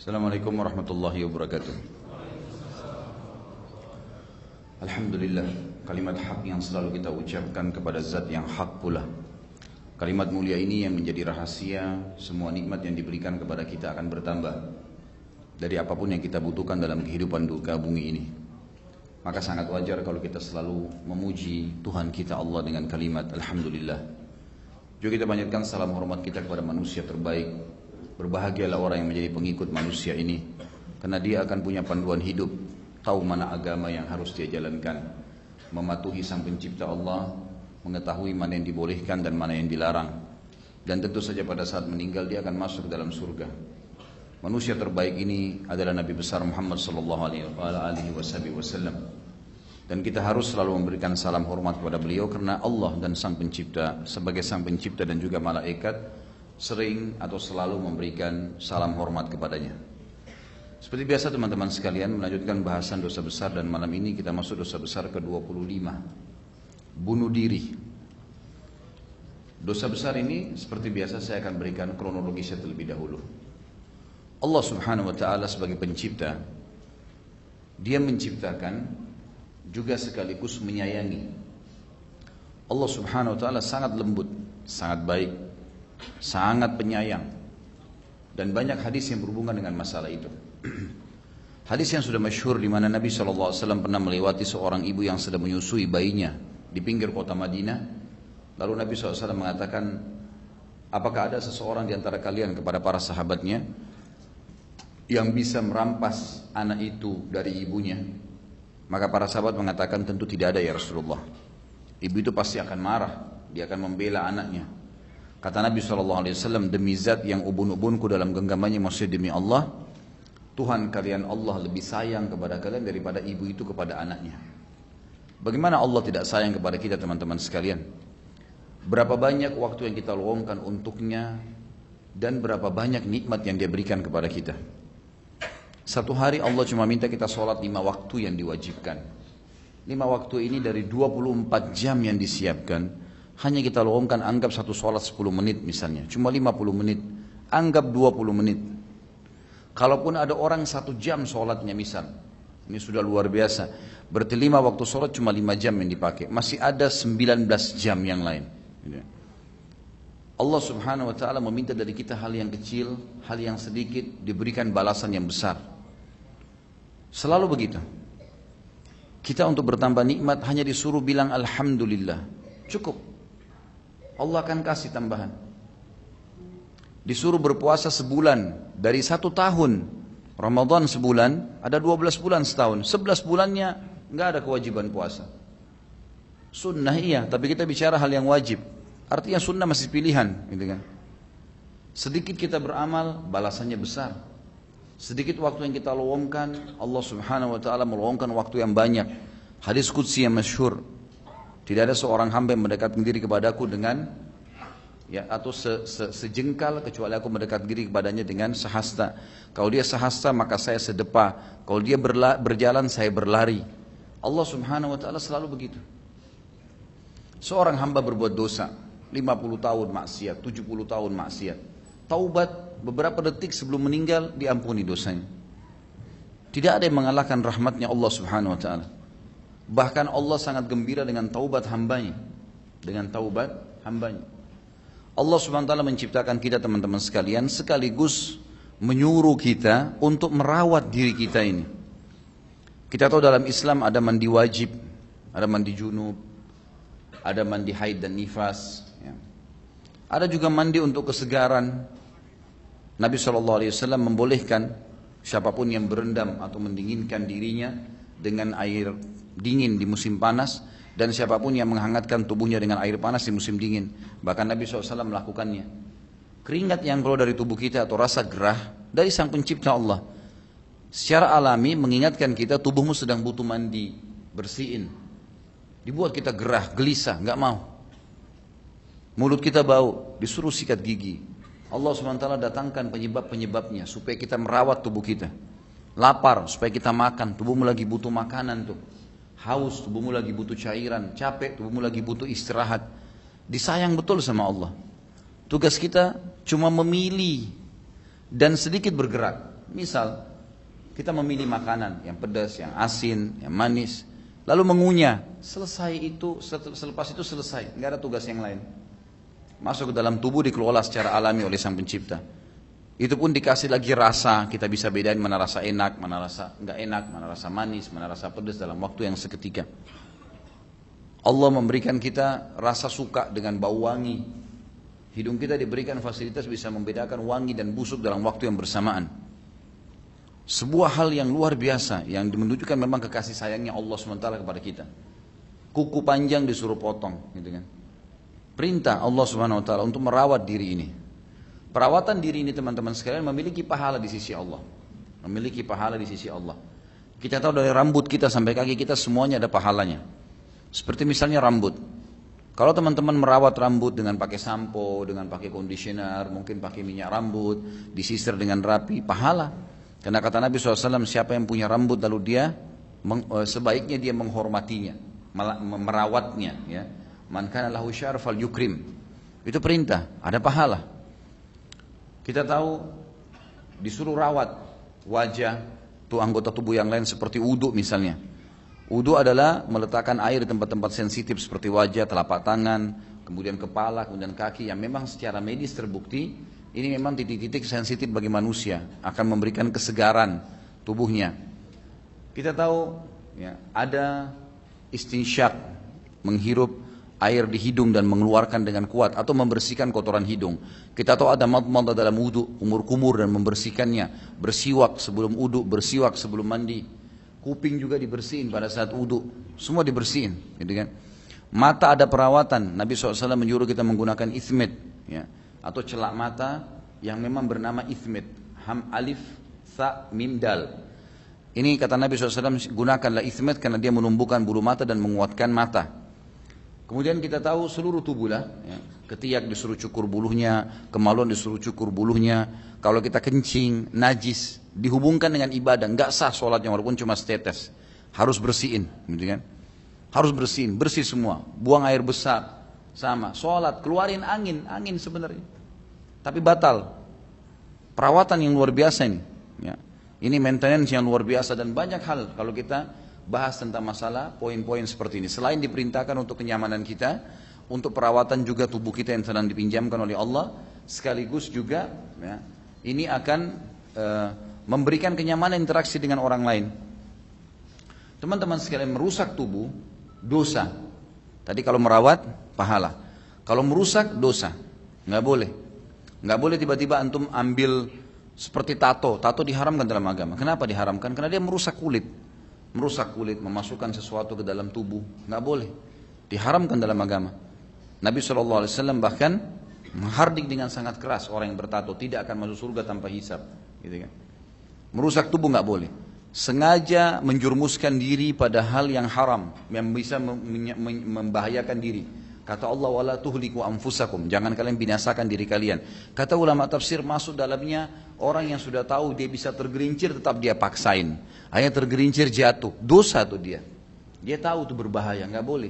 Assalamualaikum warahmatullahi wabarakatuh. Alhamdulillah, kalimat hak yang selalu kita ucapkan kepada zat yang hak pula. Kalimat mulia ini yang menjadi rahasia semua nikmat yang diberikan kepada kita akan bertambah dari apapun yang kita butuhkan dalam kehidupan dunia bumi ini. Maka sangat wajar kalau kita selalu memuji Tuhan kita Allah dengan kalimat Alhamdulillah. Juga kita banyakkan salam hormat kita kepada manusia terbaik. Berbahagialah orang yang menjadi pengikut manusia ini, karena dia akan punya panduan hidup, tahu mana agama yang harus dia jalankan, mematuhi Sang Pencipta Allah, mengetahui mana yang dibolehkan dan mana yang dilarang. Dan tentu saja pada saat meninggal dia akan masuk ke dalam surga. Manusia terbaik ini adalah Nabi besar Muhammad sallallahu alaihi wasallam. Dan kita harus selalu memberikan salam hormat kepada beliau karena Allah dan Sang Pencipta sebagai Sang Pencipta dan juga malaikat sering atau selalu memberikan salam hormat kepadanya. Seperti biasa teman-teman sekalian, melanjutkan bahasan dosa besar, dan malam ini kita masuk dosa besar ke-25, bunuh diri. Dosa besar ini seperti biasa saya akan berikan kronologisnya terlebih dahulu. Allah subhanahu wa ta'ala sebagai pencipta, dia menciptakan juga sekaligus menyayangi. Allah subhanahu wa ta'ala sangat lembut, sangat baik, sangat penyayang, dan banyak hadis yang berhubungan dengan masalah itu. Hadis yang sudah masyhur di mana Nabi SAW pernah melewati seorang ibu yang sedang menyusui bayinya di pinggir kota Madinah. Lalu Nabi SAW mengatakan, apakah ada seseorang di antara kalian kepada para sahabatnya yang bisa merampas anak itu dari ibunya? Maka para sahabat mengatakan, tentu tidak ada ya Rasulullah. Ibu itu pasti akan marah, dia akan membela anaknya. Kata Nabi SAW, demi zat yang ubun-ubunku dalam genggamannya, maksudnya demi Allah, Tuhan kalian Allah lebih sayang kepada kalian daripada ibu itu kepada anaknya. Bagaimana Allah tidak sayang kepada kita teman-teman sekalian? Berapa banyak waktu yang kita luangkan untuknya, dan berapa banyak nikmat yang dia berikan kepada kita. Satu hari Allah cuma minta kita sholat 5 waktu yang diwajibkan. 5 waktu ini dari 24 jam yang disiapkan, hanya kita luangkan, anggap satu sholat 10 menit misalnya, cuma 50 menit, anggap 20 menit. Kalaupun ada orang 1 jam sholatnya misal, ini sudah luar biasa. Berarti 5 waktu sholat cuma 5 jam yang dipakai, masih ada 19 jam yang lain. Allah subhanahu wa ta'ala meminta dari kita hal yang kecil, hal yang sedikit, diberikan balasan yang besar. Selalu begitu. Kita untuk bertambah nikmat hanya disuruh bilang Alhamdulillah, cukup. Allah akan kasih tambahan. Disuruh berpuasa sebulan dari 1 tahun, Ramadan sebulan, ada 12 bulan setahun, 11 bulannya nggak ada kewajiban puasa. Sunnah iya, tapi kita bicara hal yang wajib. Artinya sunnah masih pilihan, gitu kan? Sedikit kita beramal, balasannya besar. Sedikit waktu yang kita luangkan, Allah subhanahu wa ta'ala meluangkan waktu yang banyak. Hadis qudsi yang masyhur, tidak ada seorang hamba yang mendekatkan diri kepadaku dengan atau sejengkal kecuali aku mendekat diri kepadanya dengan sehasta. Kalau dia sehasta maka saya sedepa. Kalau dia berjalan saya berlari. Allah subhanahu wa ta'ala selalu begitu. Seorang hamba berbuat dosa 50 tahun maksiat, 70 tahun maksiat, taubat beberapa detik sebelum meninggal diampuni dosanya. Tidak ada yang mengalahkan rahmatnya Allah subhanahu wa ta'ala. Bahkan Allah sangat gembira dengan taubat hambanya. Dengan taubat hambanya. Allah subhanahu wa ta'ala menciptakan kita teman-teman sekalian, sekaligus menyuruh kita untuk merawat diri kita ini. Kita tahu dalam Islam ada mandi wajib, ada mandi junub, ada mandi haid dan nifas, ya. Ada juga mandi untuk kesegaran. Nabi SAW membolehkan siapapun yang berendam atau mendinginkan dirinya dengan air dingin di musim panas, dan siapapun yang menghangatkan tubuhnya dengan air panas di musim dingin. Bahkan Nabi SAW melakukannya. Keringat yang keluar dari tubuh kita atau rasa gerah dari Sang Pencipta Allah, secara alami mengingatkan kita tubuhmu sedang butuh mandi, bersihin. Dibuat kita gerah, gelisah, nggak mau. Mulut kita bau, disuruh sikat gigi. Allah SWT datangkan penyebab-penyebabnya supaya kita merawat tubuh kita. Lapar supaya kita makan, tubuhmu lagi butuh makanan tuh. Haus, tubuhmu lagi butuh cairan. Capek, tubuhmu lagi butuh istirahat. Disayang betul sama Allah. Tugas kita cuma memilih dan sedikit bergerak. Misal, kita memilih makanan yang pedas, yang asin, yang manis, lalu mengunyah. Selesai itu, selepas itu selesai, nggak ada tugas yang lain. Masuk ke dalam tubuh, dikelola secara alami oleh Sang Pencipta. Itu pun dikasih lagi rasa, kita bisa bedain mana rasa enak, mana rasa nggak enak, mana rasa manis, mana rasa pedas dalam waktu yang seketika. Allah memberikan kita rasa suka dengan bau wangi. Hidung kita diberikan fasilitas bisa membedakan wangi dan busuk dalam waktu yang bersamaan. Sebuah hal yang luar biasa yang menunjukkan memang kekasih sayangnya Allah SWT kepada kita. Kuku panjang disuruh potong, gitu kan. Perintah Allah SWT untuk merawat diri ini. Perawatan diri ini teman-teman sekalian memiliki pahala di sisi Allah. Memiliki pahala di sisi Allah. Kita tahu dari rambut kita sampai kaki kita semuanya ada pahalanya. Seperti misalnya rambut. Kalau teman-teman merawat rambut dengan pakai sampo, dengan pakai conditioner, mungkin pakai minyak rambut, disisir dengan rapi, pahala. Karena kata Nabi SAW, siapa yang punya rambut lalu dia sebaiknya dia menghormatinya, merawatnya. Ya. Man kana lahu syar fal yukrim. Itu perintah, ada pahala. Kita tahu disuruh rawat wajah, tuh anggota tubuh yang lain seperti wudu misalnya. Wudu adalah meletakkan air di tempat-tempat sensitif seperti wajah, telapak tangan, kemudian kepala, kemudian kaki yang memang secara medis terbukti ini memang titik-titik sensitif bagi manusia, akan memberikan kesegaran tubuhnya. Kita tahu ya, ada istinsyak, menghirup air di hidung dan mengeluarkan dengan kuat atau membersihkan kotoran hidung. Kita tahu ada madmadah dalam wudu, kumur-kumur dan membersihkannya, bersiwak sebelum wudu, bersiwak sebelum mandi. Kuping juga dibersihin pada saat wudu, semua dibersihin, gitu kan. Mata ada perawatan, Nabi SAW menyuruh kita menggunakan ithmit, ya, atau celak mata yang memang bernama ithmit, ham alif tha mim dal. Ini kata Nabi SAW, gunakanlah ithmit karena dia menumbuhkan bulu mata dan menguatkan mata. Kemudian kita tahu seluruh tubuh lah, ya, ketiak disuruh cukur bulunya, kemaluan disuruh cukur bulunya. Kalau kita kencing, najis, dihubungkan dengan ibadah, nggak sah sholatnya walaupun cuma setetes, harus bersihin, gitu kan? Harus bersihin, bersih semua, buang air besar, sama, sholat, keluarin angin sebenarnya, tapi batal. Perawatan yang luar biasa ini, ya. Ini maintenance yang luar biasa dan banyak hal kalau kita bahas tentang masalah poin-poin seperti ini. Selain diperintahkan untuk kenyamanan kita, untuk perawatan juga tubuh kita yang sedang dipinjamkan oleh Allah, sekaligus juga ya, ini akan memberikan kenyamanan interaksi dengan orang lain. Teman-teman sekalian, merusak tubuh dosa. Tadi kalau merawat pahala, kalau merusak dosa, nggak boleh. Nggak boleh tiba-tiba antum ambil seperti tato diharamkan dalam agama. Kenapa diharamkan? Karena dia merusak kulit. Merusak kulit, memasukkan sesuatu ke dalam tubuh, nggak boleh, diharamkan dalam agama. Nabi SAW bahkan menghardik dengan sangat keras orang yang bertato tidak akan masuk surga tanpa hisab, gitu kan. Merusak tubuh nggak boleh. Sengaja menjurumuskan diri pada hal yang haram yang bisa membahayakan diri. Kata Allah, wala tuhliku anfusakum, jangan kalian binasakan diri kalian. Kata ulama tafsir, masuk dalamnya orang yang sudah tahu dia bisa tergelincir tetap dia paksain. Hanya tergelincir jatuh, dosa tuh dia. Dia tahu itu berbahaya, nggak boleh.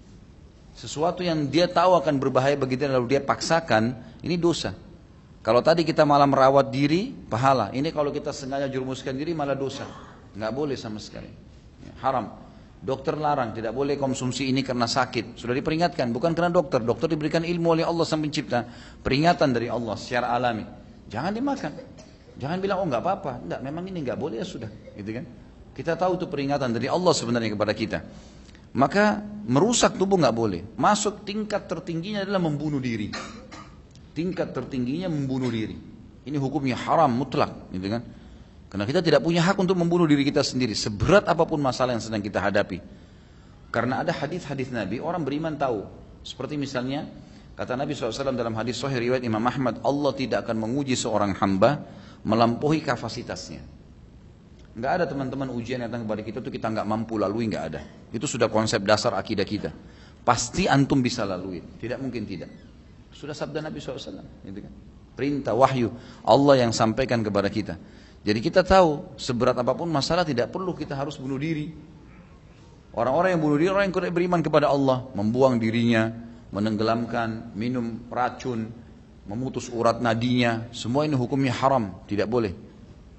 Sesuatu yang dia tahu akan berbahaya bagi dia lalu dia paksakan, ini dosa. Kalau tadi kita malah merawat diri, pahala. Ini kalau kita sengaja jurumuskan diri malah dosa. Nggak boleh sama sekali. Haram. Dokter larang, tidak boleh konsumsi ini karena sakit. Sudah diperingatkan, bukan karena dokter. Dokter diberikan ilmu oleh Allah Sang Pencipta. Peringatan dari Allah secara alami. Jangan dimakan. Jangan bilang, oh nggak apa-apa. Enggak, memang ini nggak boleh, ya sudah. Gitu kan? Kita tahu itu peringatan dari Allah sebenarnya kepada kita. Maka merusak tubuh nggak boleh. Masuk tingkat tertingginya adalah membunuh diri. Tingkat tertingginya membunuh diri. Ini hukumnya haram mutlak, gitu kan? Karena kita tidak punya hak untuk membunuh diri kita sendiri, seberat apapun masalah yang sedang kita hadapi. Karena ada hadis-hadis Nabi, orang beriman tahu. Seperti misalnya, kata Nabi SAW dalam hadis sahih riwayat Imam Ahmad, Allah tidak akan menguji seorang hamba melampaui kapasitasnya. Nggak ada teman-teman ujian yang datang kepada kita itu kita nggak mampu lalui, nggak ada. Itu sudah konsep dasar akidah kita. Pasti antum bisa lalui, tidak mungkin tidak. Sudah sabda Nabi SAW, gitu kan? Perintah wahyu Allah yang sampaikan kepada kita. Jadi kita tahu seberat apapun masalah tidak perlu kita harus bunuh diri. Orang-orang yang bunuh diri, orang yang tidak beriman kepada Allah, membuang dirinya, menenggelamkan, minum racun, memutus urat nadinya, semua ini hukumnya haram, tidak boleh.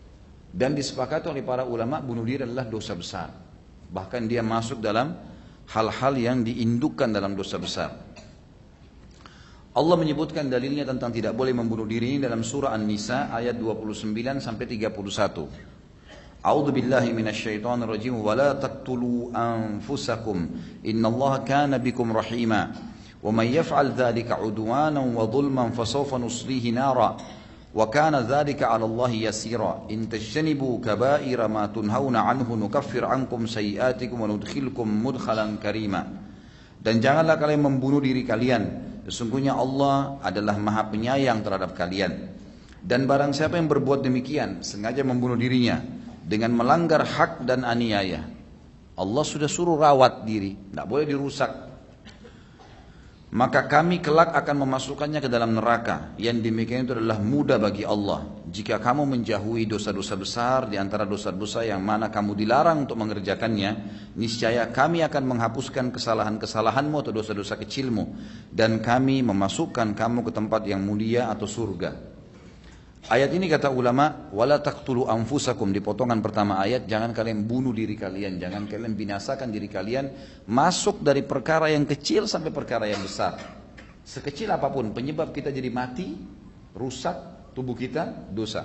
Dan disepakati oleh para ulama bunuh diri adalah dosa besar. Bahkan dia masuk dalam hal-hal yang diindukkan dalam dosa besar. Allah menyebutkan dalilnya tentang tidak boleh membunuh diri ini dalam surah An-Nisa ayat 29 sampai 31. A'udzu billahi minasyaitonir rajim wa la taqtulu anfusakum innallaha kana bikum rahima wa may yaf'al dzalika 'udwanan wa dhulman fasawfa nuslihi nara wa kana dzalika 'ala Allahi yasira in tajtanibu kaba'ira ma tunhauna 'anhu nukaffir 'ankum sayi'atikum wa nudkhilkum mudkhalan karima. Dan janganlah kalian membunuh diri kalian, sesungguhnya Allah adalah Maha Penyayang terhadap kalian. Dan barang siapa yang berbuat demikian sengaja membunuh dirinya dengan melanggar hak dan aniaya, Allah sudah suruh rawat diri, tidak boleh dirusak, maka kami kelak akan memasukkannya ke dalam neraka. Yang demikian itu adalah mudah bagi Allah jika kamu menjauhi dosa-dosa besar di antara dosa-dosa yang mana kamu dilarang untuk mengerjakannya. Niscaya kami akan menghapuskan kesalahan-kesalahanmu atau dosa-dosa kecilmu, dan kami memasukkan kamu ke tempat yang mulia atau surga. Ayat ini kata ulama, wala taqtulu anfusakum, di potongan pertama ayat, jangan kalian bunuh diri kalian, jangan kalian binasakan diri kalian, masuk dari perkara yang kecil sampai perkara yang besar. Sekecil apapun penyebab kita jadi mati, rusak tubuh kita, dosa.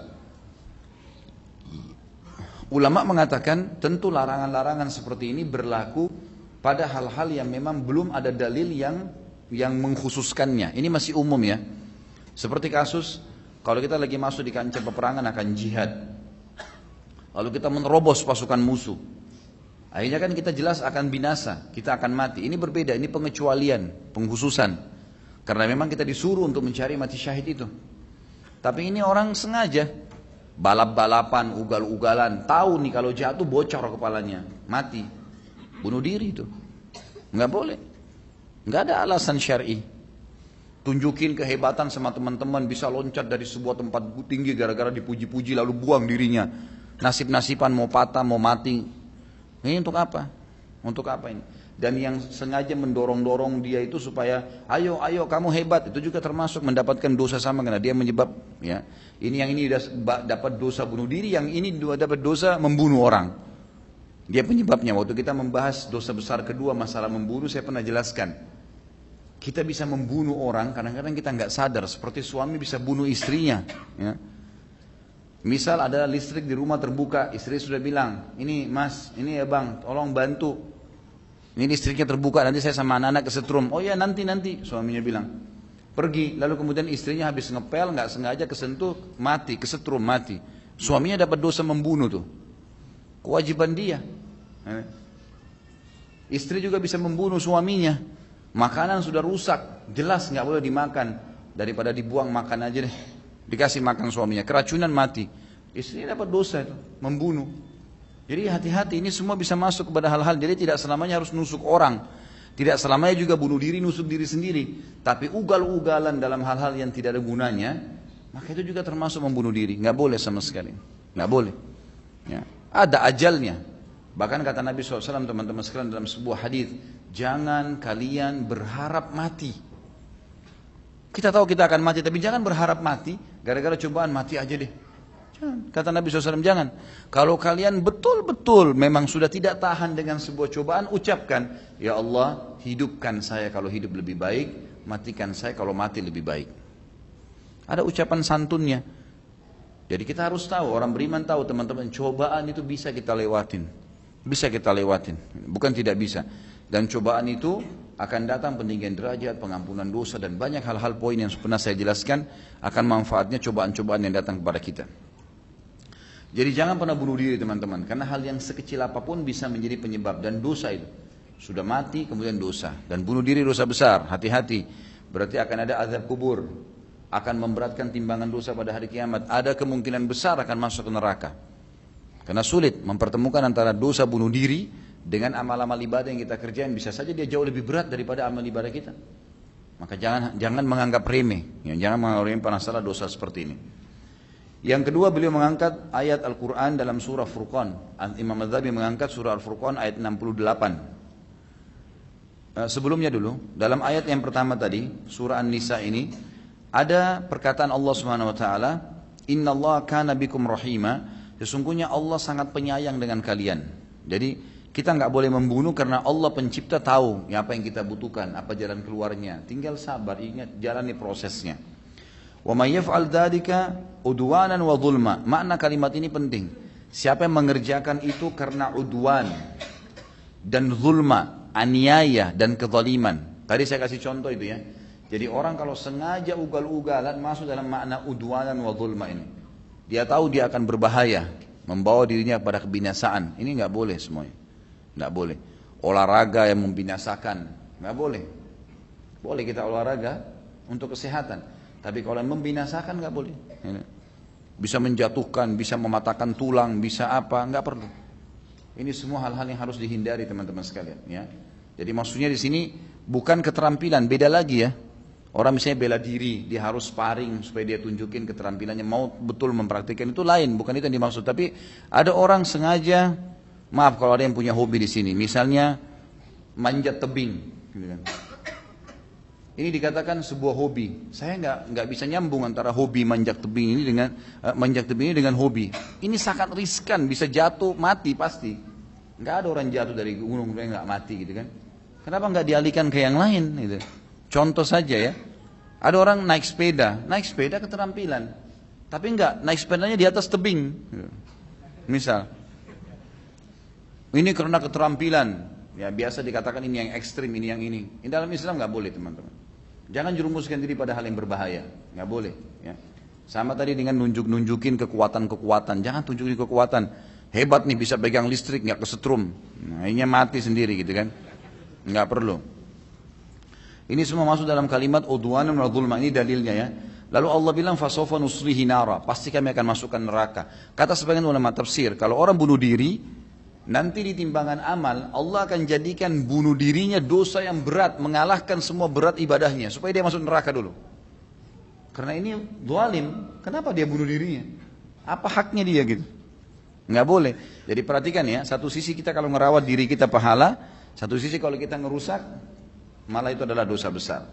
Ulama mengatakan tentu larangan-larangan seperti ini berlaku pada hal-hal yang memang belum ada dalil yang mengkhususkannya. Ini masih umum ya. Seperti kasus kalau kita lagi masuk di kancah peperangan akan jihad, lalu kita menerobos pasukan musuh, akhirnya kan kita jelas akan binasa, kita akan mati. Ini berbeda, ini pengecualian, pengkhususan, karena memang kita disuruh untuk mencari mati syahid itu. Tapi ini orang sengaja balap-balapan, ugal-ugalan, tahu nih kalau jatuh bocor kepalanya, mati, bunuh diri itu, nggak boleh, nggak ada alasan syar'i. Tunjukin kehebatan sama teman-teman, bisa loncat dari sebuah tempat tinggi gara-gara dipuji-puji lalu buang dirinya. Nasib-nasiban mau patah, mau mati. Ini untuk apa? Untuk apa ini? Dan yang sengaja mendorong-dorong dia itu supaya ayo kamu hebat, itu juga termasuk mendapatkan dosa sama karena dia menyebab ya. Ini yang ini dapat dosa bunuh diri, yang ini dapat dosa membunuh orang. Dia penyebabnya. Waktu kita membahas dosa besar kedua masalah membunuh, saya pernah jelaskan. Kita bisa membunuh orang, kadang-kadang kita nggak sadar, seperti suami bisa bunuh istrinya. Ya. Misal ada listrik di rumah terbuka, istri sudah bilang, ini mas, ini ya bang, tolong bantu. Ini listriknya terbuka, nanti saya sama anak-anak kesetrum. Oh ya nanti, suaminya bilang. Pergi, lalu kemudian istrinya habis ngepel, nggak sengaja kesentuh, mati, kesetrum, mati. Suaminya dapat dosa membunuh tuh. Kewajiban dia. Istri juga bisa membunuh suaminya. Makanan sudah rusak, jelas nggak boleh dimakan, daripada dibuang makan aja deh, dikasih makan suaminya, keracunan mati, istrinya dapat dosa itu, membunuh. Jadi hati-hati, ini semua bisa masuk kepada hal-hal. Jadi tidak selamanya harus nusuk orang, tidak selamanya juga bunuh diri, nusuk diri sendiri, tapi ugal-ugalan dalam hal-hal yang tidak ada gunanya, maka itu juga termasuk membunuh diri, nggak boleh sama sekali, nggak boleh. Ya. Ada ajalnya. Bahkan kata Nabi SAW teman-teman sekalian dalam sebuah hadis, jangan kalian berharap mati. Kita tahu kita akan mati, tapi jangan berharap mati gara-gara cobaan, mati aja deh. Jangan. Kata Nabi SAW, jangan. Kalau kalian betul-betul memang sudah tidak tahan dengan sebuah cobaan, ucapkan, ya Allah, hidupkan saya kalau hidup lebih baik, matikan saya kalau mati lebih baik. Ada ucapan santunnya. Jadi kita harus tahu, orang beriman tahu teman-teman, cobaan itu bisa kita lewatin. Bisa kita lewatin, bukan tidak bisa. Dan cobaan itu akan datang peninggian derajat, pengampunan dosa, dan banyak hal-hal poin yang pernah saya jelaskan akan manfaatnya cobaan-cobaan yang datang kepada kita. Jadi jangan pernah bunuh diri teman-teman, karena hal yang sekecil apapun bisa menjadi penyebab, dan dosa itu. Sudah mati kemudian dosa, dan bunuh diri dosa besar, hati-hati. Berarti akan ada azab kubur, akan memberatkan timbangan dosa pada hari kiamat. Ada kemungkinan besar akan masuk ke neraka. Karena sulit mempertemukan antara dosa bunuh diri dengan amal-amal ibadah yang kita kerjain. Bisa saja dia jauh lebih berat daripada amal ibadah kita. Maka jangan menganggap remeh. Jangan menganggap remeh masalah dosa seperti ini. Yang kedua, beliau mengangkat ayat Al-Quran dalam surah Furqan. Imam Adz-Dzahabi mengangkat surah Al-Furqan ayat 68. Sebelumnya dulu, dalam ayat yang pertama tadi, surah An-Nisa ini, ada perkataan Allah Subhanahu wa taala, "Innallaha kana bikum rahima." Sesungguhnya Allah sangat penyayang dengan kalian. Jadi kita nggak boleh membunuh karena Allah pencipta tahu ya apa yang kita butuhkan, apa jalan keluarnya. Tinggal sabar, ingat jalani prosesnya. Wa may yaf'al dzalika udwanan wa zulma. Makna kalimat ini penting. Siapa yang mengerjakan itu karena udwan dan zulma, aniaya dan kezaliman. Tadi saya kasih contoh itu ya. Jadi orang kalau sengaja ugal-ugalan masuk dalam makna udwanan wa zulma ini. Dia tahu dia akan berbahaya, membawa dirinya pada kebinasaan. Ini nggak boleh semuanya. Nggak boleh. Olahraga yang membinasakan, nggak boleh. Boleh kita olahraga untuk kesehatan, tapi kalau yang membinasakan nggak boleh. Bisa menjatuhkan, bisa mematahkan tulang, bisa apa, nggak perlu. Ini semua hal-hal yang harus dihindari teman-teman sekalian. Ya. Jadi maksudnya di sini bukan keterampilan, beda lagi ya. Orang misalnya bela diri, dia harus sparring supaya dia tunjukin keterampilannya, mau betul mempraktikkan itu lain, bukan itu yang dimaksud. Tapi ada orang sengaja, maaf kalau ada yang punya hobi di sini, misalnya manjat tebing, gitu kan. Ini dikatakan sebuah hobi. Saya nggak bisa nyambung antara hobi manjat tebing ini dengan hobi. Ini sangat riskan, bisa jatuh mati pasti. Nggak ada orang jatuh dari gunung yang nggak mati gitu kan. Kenapa nggak dialihkan ke yang lain? Gitu. Contoh saja ya, ada orang naik sepeda keterampilan, tapi enggak, naik sepedanya di atas tebing. Misal, ini karena keterampilan, ya biasa dikatakan ini yang ekstrim, ini yang ini. Ini dalam Islam nggak boleh teman-teman. Jangan jerumuskan diri pada hal yang berbahaya, nggak boleh. Ya. Sama tadi dengan nunjukin kekuatan-kekuatan, jangan tunjukin kekuatan. Hebat nih bisa pegang listrik, nggak kesetrum, nah, ini mati sendiri gitu kan, nggak perlu. Ini semua masuk dalam kalimat udwanan wa zulma, ini dalilnya ya. Lalu Allah bilang fasawfa nuslihi nara, pasti kami akan masukkan neraka. Kata sebagian ulama tafsir, kalau orang bunuh diri, nanti di timbangan amal Allah akan jadikan bunuh dirinya dosa yang berat, mengalahkan semua berat ibadahnya supaya dia masuk neraka dulu. Karena ini zalim, kenapa dia bunuh dirinya? Apa haknya dia gitu? Nggak boleh. Jadi perhatikan ya, satu sisi kita kalau ngerawat diri kita pahala, satu sisi kalau kita ngerusak malah itu adalah dosa besar.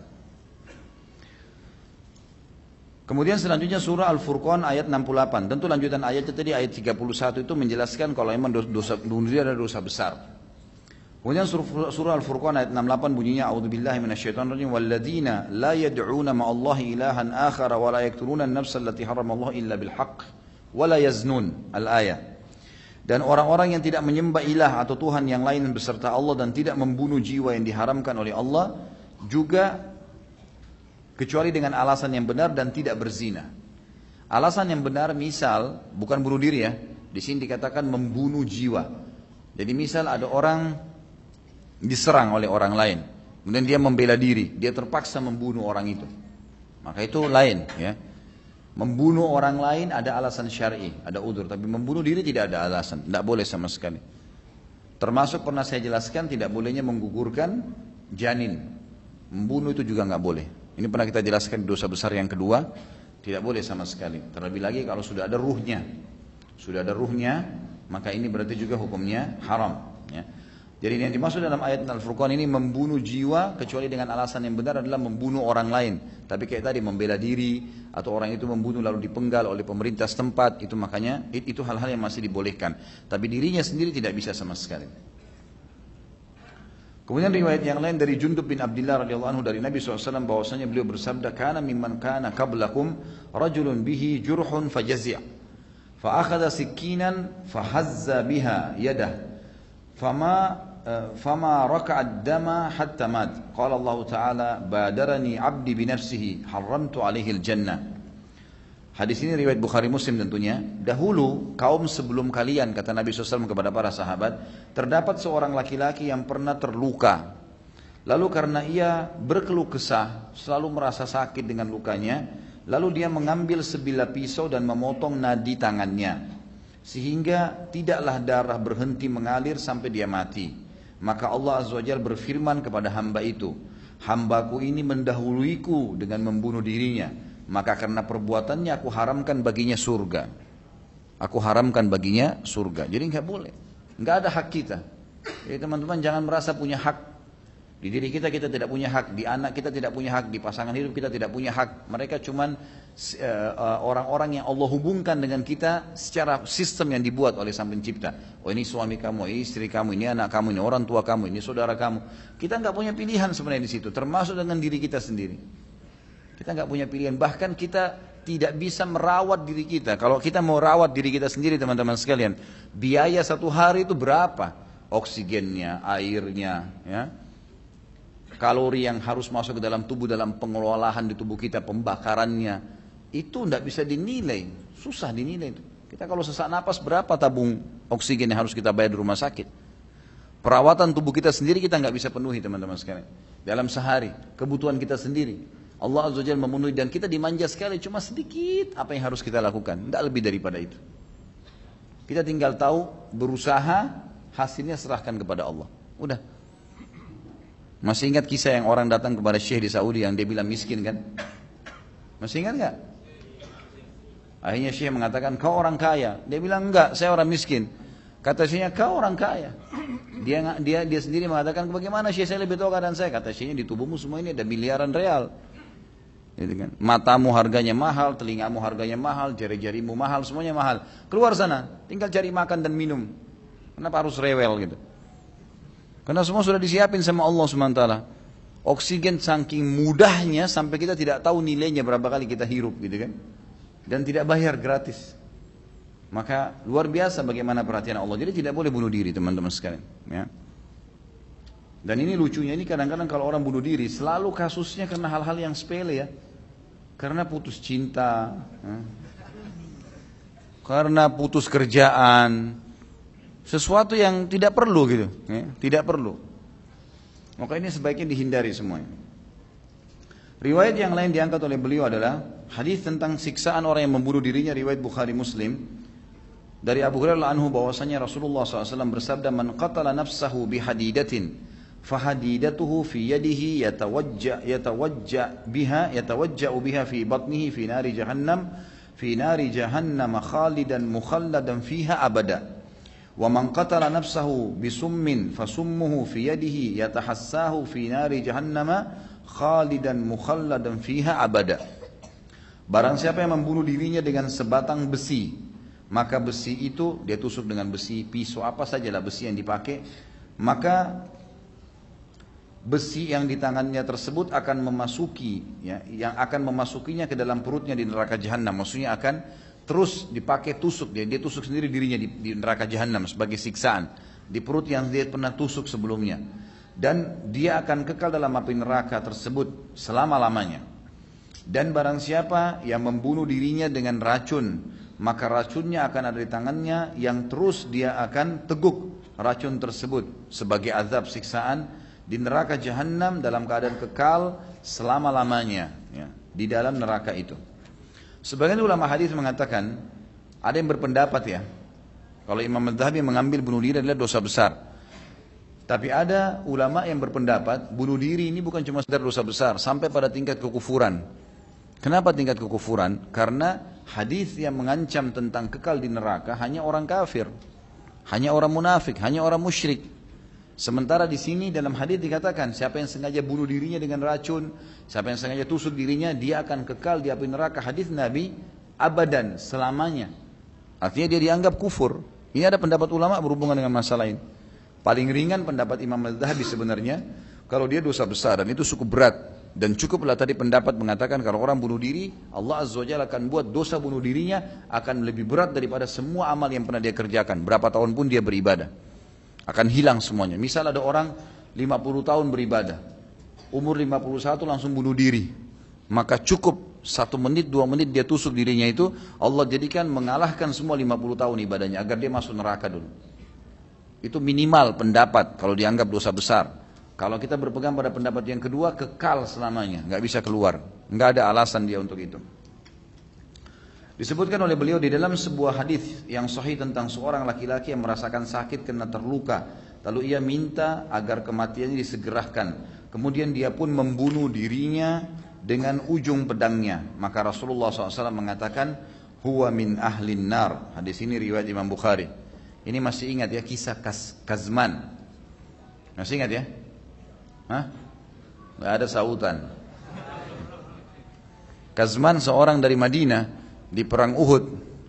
Kemudian selanjutnya surah Al-Furqan ayat 68. Tentu lanjutan ayatnya tadi ayat 31 itu menjelaskan kalau memang dosa bunuh diri adalah dosa besar. Kemudian surah Al-Furqan ayat 68 bunyinya a'udzubillahi minasyaitonirrajim walladzina la yad'una ma'allahi ilahan akhara wa la yaqtuluna an-nafsa allati haramallahu illa bil haqq wa la yaznun. Al-ayat. Dan orang-orang yang tidak menyembah ilah atau Tuhan yang lain beserta Allah dan tidak membunuh jiwa yang diharamkan oleh Allah juga kecuali dengan alasan yang benar dan tidak berzina. Alasan yang benar misal bukan bunuh diri ya. Di sini dikatakan membunuh jiwa. Jadi misal ada orang diserang oleh orang lain, kemudian dia membela diri, dia terpaksa membunuh orang itu. Maka itu lain ya. Membunuh orang lain ada alasan syar'i, ada udzur, tapi membunuh diri tidak ada alasan, tidak boleh sama sekali. Termasuk pernah saya jelaskan tidak bolehnya menggugurkan janin. Membunuh itu juga nggak boleh. Ini pernah kita jelaskan dosa besar yang kedua, tidak boleh sama sekali. Terlebih lagi kalau sudah ada ruhnya. Sudah ada ruhnya, maka ini berarti juga hukumnya haram. Ya. Jadi yang dimaksud dalam ayat Al-Furqan ini membunuh jiwa kecuali dengan alasan yang benar adalah membunuh orang lain. Tapi kayak tadi membela diri atau orang itu membunuh lalu dipenggal oleh pemerintah setempat, itu makanya itu hal-hal yang masih dibolehkan. Tapi dirinya sendiri tidak bisa sama sekali. Kemudian riwayat yang lain dari Jundub bin Abdullah radhiyallahu anhu dari Nabi SAW bahwasanya beliau bersabda, "Kana mimman kana qablakum rajulun bihi jurhun fajazi', fa akhadha sikinan fahazza biha yadah, فما ركع الدم حتى مات قال الله تعالى بادرني عبدي بنفسه حرمت عليه الجنة." Hadis ini riwayat Bukhari Muslim tentunya. Dahulu kaum sebelum kalian, kata Nabi SAW kepada para sahabat, terdapat seorang laki-laki yang pernah terluka. Lalu karena ia berkeluh kesah, selalu merasa sakit dengan lukanya, lalu dia mengambil sebilah pisau dan memotong nadi tangannya, sehingga tidaklah darah berhenti mengalir sampai dia mati. Maka Allah Azza wa Jalla berfirman kepada hamba itu, "Hambaku ini mendahuluiku dengan membunuh dirinya, maka karena perbuatannya aku haramkan baginya surga." Aku haramkan baginya surga. Jadi nggak boleh, nggak ada hak kita. Jadi teman-teman jangan merasa punya hak. Di diri kita tidak punya hak, di anak kita tidak punya hak, di pasangan hidup kita tidak punya hak. Mereka cuman orang-orang yang Allah hubungkan dengan kita secara sistem yang dibuat oleh Sang Pencipta. Oh ini suami kamu, ini istri kamu, ini anak kamu, ini orang tua kamu, ini saudara kamu. Kita nggak punya pilihan sebenarnya di situ, termasuk dengan diri kita sendiri. Kita nggak punya pilihan, bahkan kita tidak bisa merawat diri kita. Kalau kita mau rawat diri kita sendiri teman-teman sekalian, biaya satu hari itu berapa? Oksigennya, airnya, ya. Kalori yang harus masuk ke dalam tubuh dalam pengelolaan di tubuh kita, pembakarannya, itu tidak bisa dinilai, susah dinilai itu. Kita kalau sesak napas berapa tabung oksigen yang harus kita bayar di rumah sakit? Perawatan tubuh kita sendiri kita nggak bisa penuhi teman-teman sekalian. Dalam sehari, kebutuhan kita sendiri. Allah Azza wa Jalla memenuhi dan kita dimanja sekali, cuma sedikit apa yang harus kita lakukan, tidak lebih daripada itu. Kita tinggal tahu, berusaha, hasilnya serahkan kepada Allah. Udah. Masih ingat kisah yang orang datang kepada Syekh di Saudi yang dia bilang miskin kan? Masih ingat nggak? Akhirnya Syekh mengatakan, kau orang kaya. Dia bilang, enggak, saya orang miskin. Kata Syekhnya, kau orang kaya. Dia sendiri mengatakan, bagaimana Syekh, saya lebih tahu keadaan saya. Kata Syekhnya, di tubuhmu semua ini ada miliaran real. Gitu kan? Matamu harganya mahal, telingamu harganya mahal, jari-jarimu mahal, semuanya mahal. Keluar sana, tinggal cari makan dan minum. Kenapa harus rewel gitu? Karena semua sudah disiapin sama Allah SWT. Oksigen saking mudahnya sampai kita tidak tahu nilainya berapa kali kita hirup gitu kan. Dan tidak bayar, gratis. Maka luar biasa bagaimana perhatian Allah. Jadi tidak boleh bunuh diri teman-teman sekalian. Ya. Dan ini lucunya, ini kadang-kadang kalau orang bunuh diri selalu kasusnya karena hal-hal yang sepele ya. Karena putus cinta, ya. Karena putus kerjaan, sesuatu yang tidak perlu gitu, ya. Tidak perlu. Maka ini sebaiknya dihindari semuanya. Riwayat yang lain diangkat oleh beliau adalah hadis tentang siksaan orang yang membunuh dirinya, riwayat Bukhari Muslim. Dari Abu Hurairah anhu bahwasanya Rasulullah SAW bersabda, man qatala nafsahu bihadidatin fahadidatuhu fi yadihi yatawajja biha fi batnihi fi nari jahannam khalidan mukhalladan fiha abada. Wa man qatala nafsahu bisummin fasummuhu fi yadihi yatahassahu fi nari jahannam khalidan mukhalladan fiha abada. Barang siapa yang membunuh dirinya dengan sebatang besi, maka besi itu dia tusuk dengan besi, pisau, apa sajalah besi yang dipakai, maka besi yang di tangannya tersebut akan memasuki, ya, yang akan memasukinya ke dalam perutnya di neraka jahanam. Maksudnya akan terus dipakai tusuk dia tusuk sendiri dirinya di neraka jahanam sebagai siksaan di perut yang dia pernah tusuk sebelumnya, dan dia akan kekal dalam api neraka tersebut selama-lamanya. Dan barang siapa yang membunuh dirinya dengan racun, maka racunnya akan ada di tangannya yang terus dia akan teguk racun tersebut sebagai azab siksaan di neraka jahanam dalam keadaan kekal selama-lamanya, ya, di dalam neraka itu. Sebagian ulama hadis mengatakan, ada yang berpendapat ya, kalau Imam Adz-Dzahabi mengambil bunuh diri adalah dosa besar. Tapi ada ulama yang berpendapat bunuh diri ini bukan cuma sekedar dosa besar, sampai pada tingkat kekufuran. Kenapa tingkat kekufuran? Karena hadis yang mengancam tentang kekal di neraka hanya orang kafir, hanya orang munafik, hanya orang musyrik. Sementara di sini dalam hadis dikatakan siapa yang sengaja bunuh dirinya dengan racun, siapa yang sengaja tusuk dirinya, dia akan kekal di api neraka. Hadis Nabi abadan, selamanya. Artinya dia dianggap kufur. Ini ada pendapat ulama berhubungan dengan masalah ini. Paling ringan pendapat Imam Adz-Dzahabi sebenarnya, kalau dia dosa besar dan itu cukup berat. Dan cukuplah tadi pendapat mengatakan kalau orang bunuh diri, Allah Azza wa Jalla akan buat dosa bunuh dirinya akan lebih berat daripada semua amal yang pernah dia kerjakan. Berapa tahun pun dia beribadah, akan hilang semuanya. Misal ada orang 50 tahun beribadah, umur 51 langsung bunuh diri, maka cukup 1 menit 2 menit dia tusuk dirinya itu, Allah jadikan mengalahkan semua 50 tahun ibadahnya agar dia masuk neraka dulu. Itu minimal pendapat kalau dianggap dosa besar. Kalau kita berpegang pada pendapat yang kedua, kekal selamanya, nggak bisa keluar, nggak ada alasan dia untuk itu. Disebutkan oleh beliau di dalam sebuah hadis yang sahih tentang seorang laki-laki yang merasakan sakit karena terluka, lalu ia minta agar kematiannya disegerakan. Kemudian dia pun membunuh dirinya dengan ujung pedangnya. Maka Rasulullah SAW mengatakan, huwa min ahlin nar. Hadis ini riwayat Imam Bukhari. Ini masih ingat ya kisah Kazman? Masih ingat ya? Hah? Nggak ada sautan. Kazman seorang dari Madinah di perang Uhud,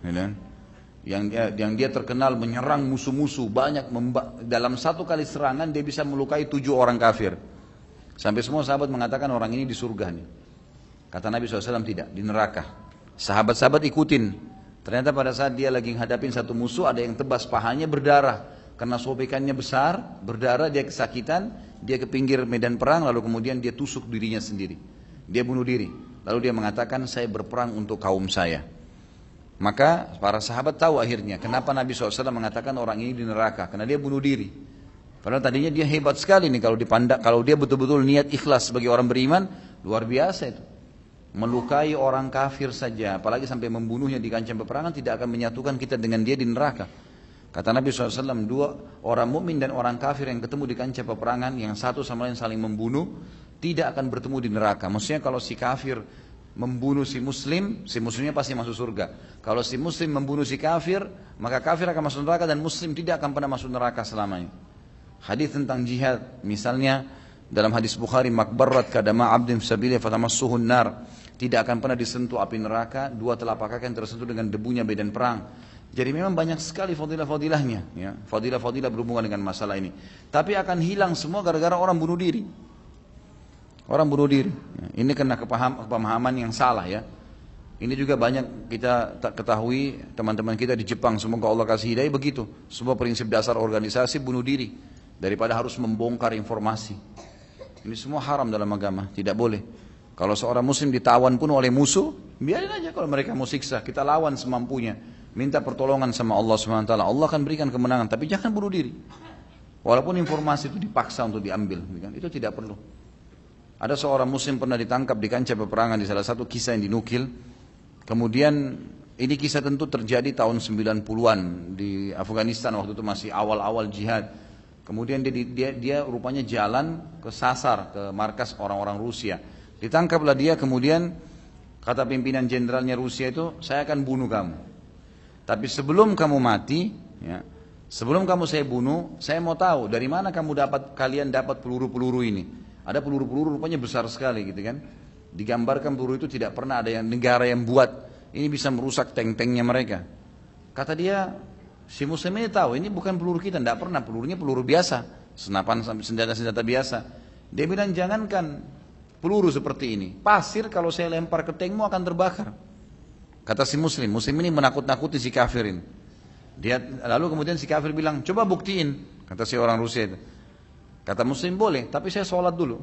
yang dia terkenal menyerang musuh-musuh banyak, dalam satu kali serangan dia bisa melukai 7 orang kafir. Sampai semua sahabat mengatakan orang ini di surga nih. Kata Nabi SAW tidak, di neraka. Sahabat-sahabat ikutin. Ternyata pada saat dia lagi hadapin satu musuh, ada yang tebas pahanya berdarah. Karena sobekannya besar, berdarah, dia kesakitan, dia ke pinggir medan perang, lalu kemudian dia tusuk dirinya sendiri. Dia bunuh diri. Lalu dia mengatakan, saya berperang untuk kaum saya. Maka para sahabat tahu akhirnya, kenapa Nabi SAW mengatakan orang ini di neraka. Karena dia bunuh diri. Padahal tadinya dia hebat sekali nih kalau dipandang, kalau dia betul-betul niat ikhlas sebagai orang beriman, luar biasa itu. Melukai orang kafir saja, apalagi sampai membunuhnya di kancah peperangan, tidak akan menyatukan kita dengan dia di neraka. Kata Nabi SAW, 2 orang mukmin dan orang kafir yang ketemu di kancah peperangan, yang satu sama lain saling membunuh, tidak akan bertemu di neraka. Maksudnya kalau si kafir membunuh si muslimnya pasti masuk surga. Kalau si muslim membunuh si kafir, maka kafir akan masuk neraka dan muslim tidak akan pernah masuk neraka selamanya. Hadis tentang jihad, misalnya dalam hadis Bukhari, makbarat kadama abdin sabili fatamassuhun nar, tidak akan pernah disentuh api neraka 2 telapak kaki yang tersentuh dengan debunya medan perang. Jadi memang banyak sekali fadilah-fadilahnya, ya, fadilah-fadilah berhubungan dengan masalah ini. Tapi akan hilang semua gara-gara orang bunuh diri. Orang bunuh diri. Ini kena pemahaman yang salah, ya. Ini juga banyak kita ketahui teman-teman kita di Jepang, semoga Allah kasih hidayah begitu. Semua prinsip dasar organisasi bunuh diri daripada harus membongkar informasi. Ini semua haram dalam agama, tidak boleh. Kalau seorang muslim ditawan pun oleh musuh, biarin aja kalau mereka mau siksa, kita lawan semampunya. Minta pertolongan sama Allah SWT, Allah akan berikan kemenangan, tapi jangan bunuh diri. Walaupun informasi itu dipaksa untuk diambil, itu tidak perlu. Ada seorang muslim pernah ditangkap di kancah peperangan di salah satu kisah yang dinukil. Kemudian ini kisah tentu terjadi tahun 90-an di Afghanistan, waktu itu masih awal-awal jihad. Kemudian dia rupanya jalan ke sasar, ke markas orang-orang Rusia. Ditangkaplah dia, kemudian kata pimpinan jenderalnya Rusia itu, saya akan bunuh kamu. Tapi sebelum kamu mati, ya, sebelum kamu saya bunuh, saya mau tahu dari mana kalian dapat peluru-peluru ini. Ada peluru-peluru rupanya besar sekali gitu kan. Digambarkan peluru itu tidak pernah ada yang negara yang buat. Ini bisa merusak tank-tanknya mereka. Kata dia, si muslim ini tahu ini bukan peluru kita, tidak pernah, pelurunya peluru biasa, senapan senjata-senjata biasa. Dia bilang jangankan peluru seperti ini, pasir kalau saya lempar ke tankmu akan terbakar. Kata si muslim ini menakut-nakuti si kafirin. Lalu kemudian si kafir bilang, coba buktiin, kata si orang Rusia itu. Kata muslim boleh, tapi saya sholat dulu.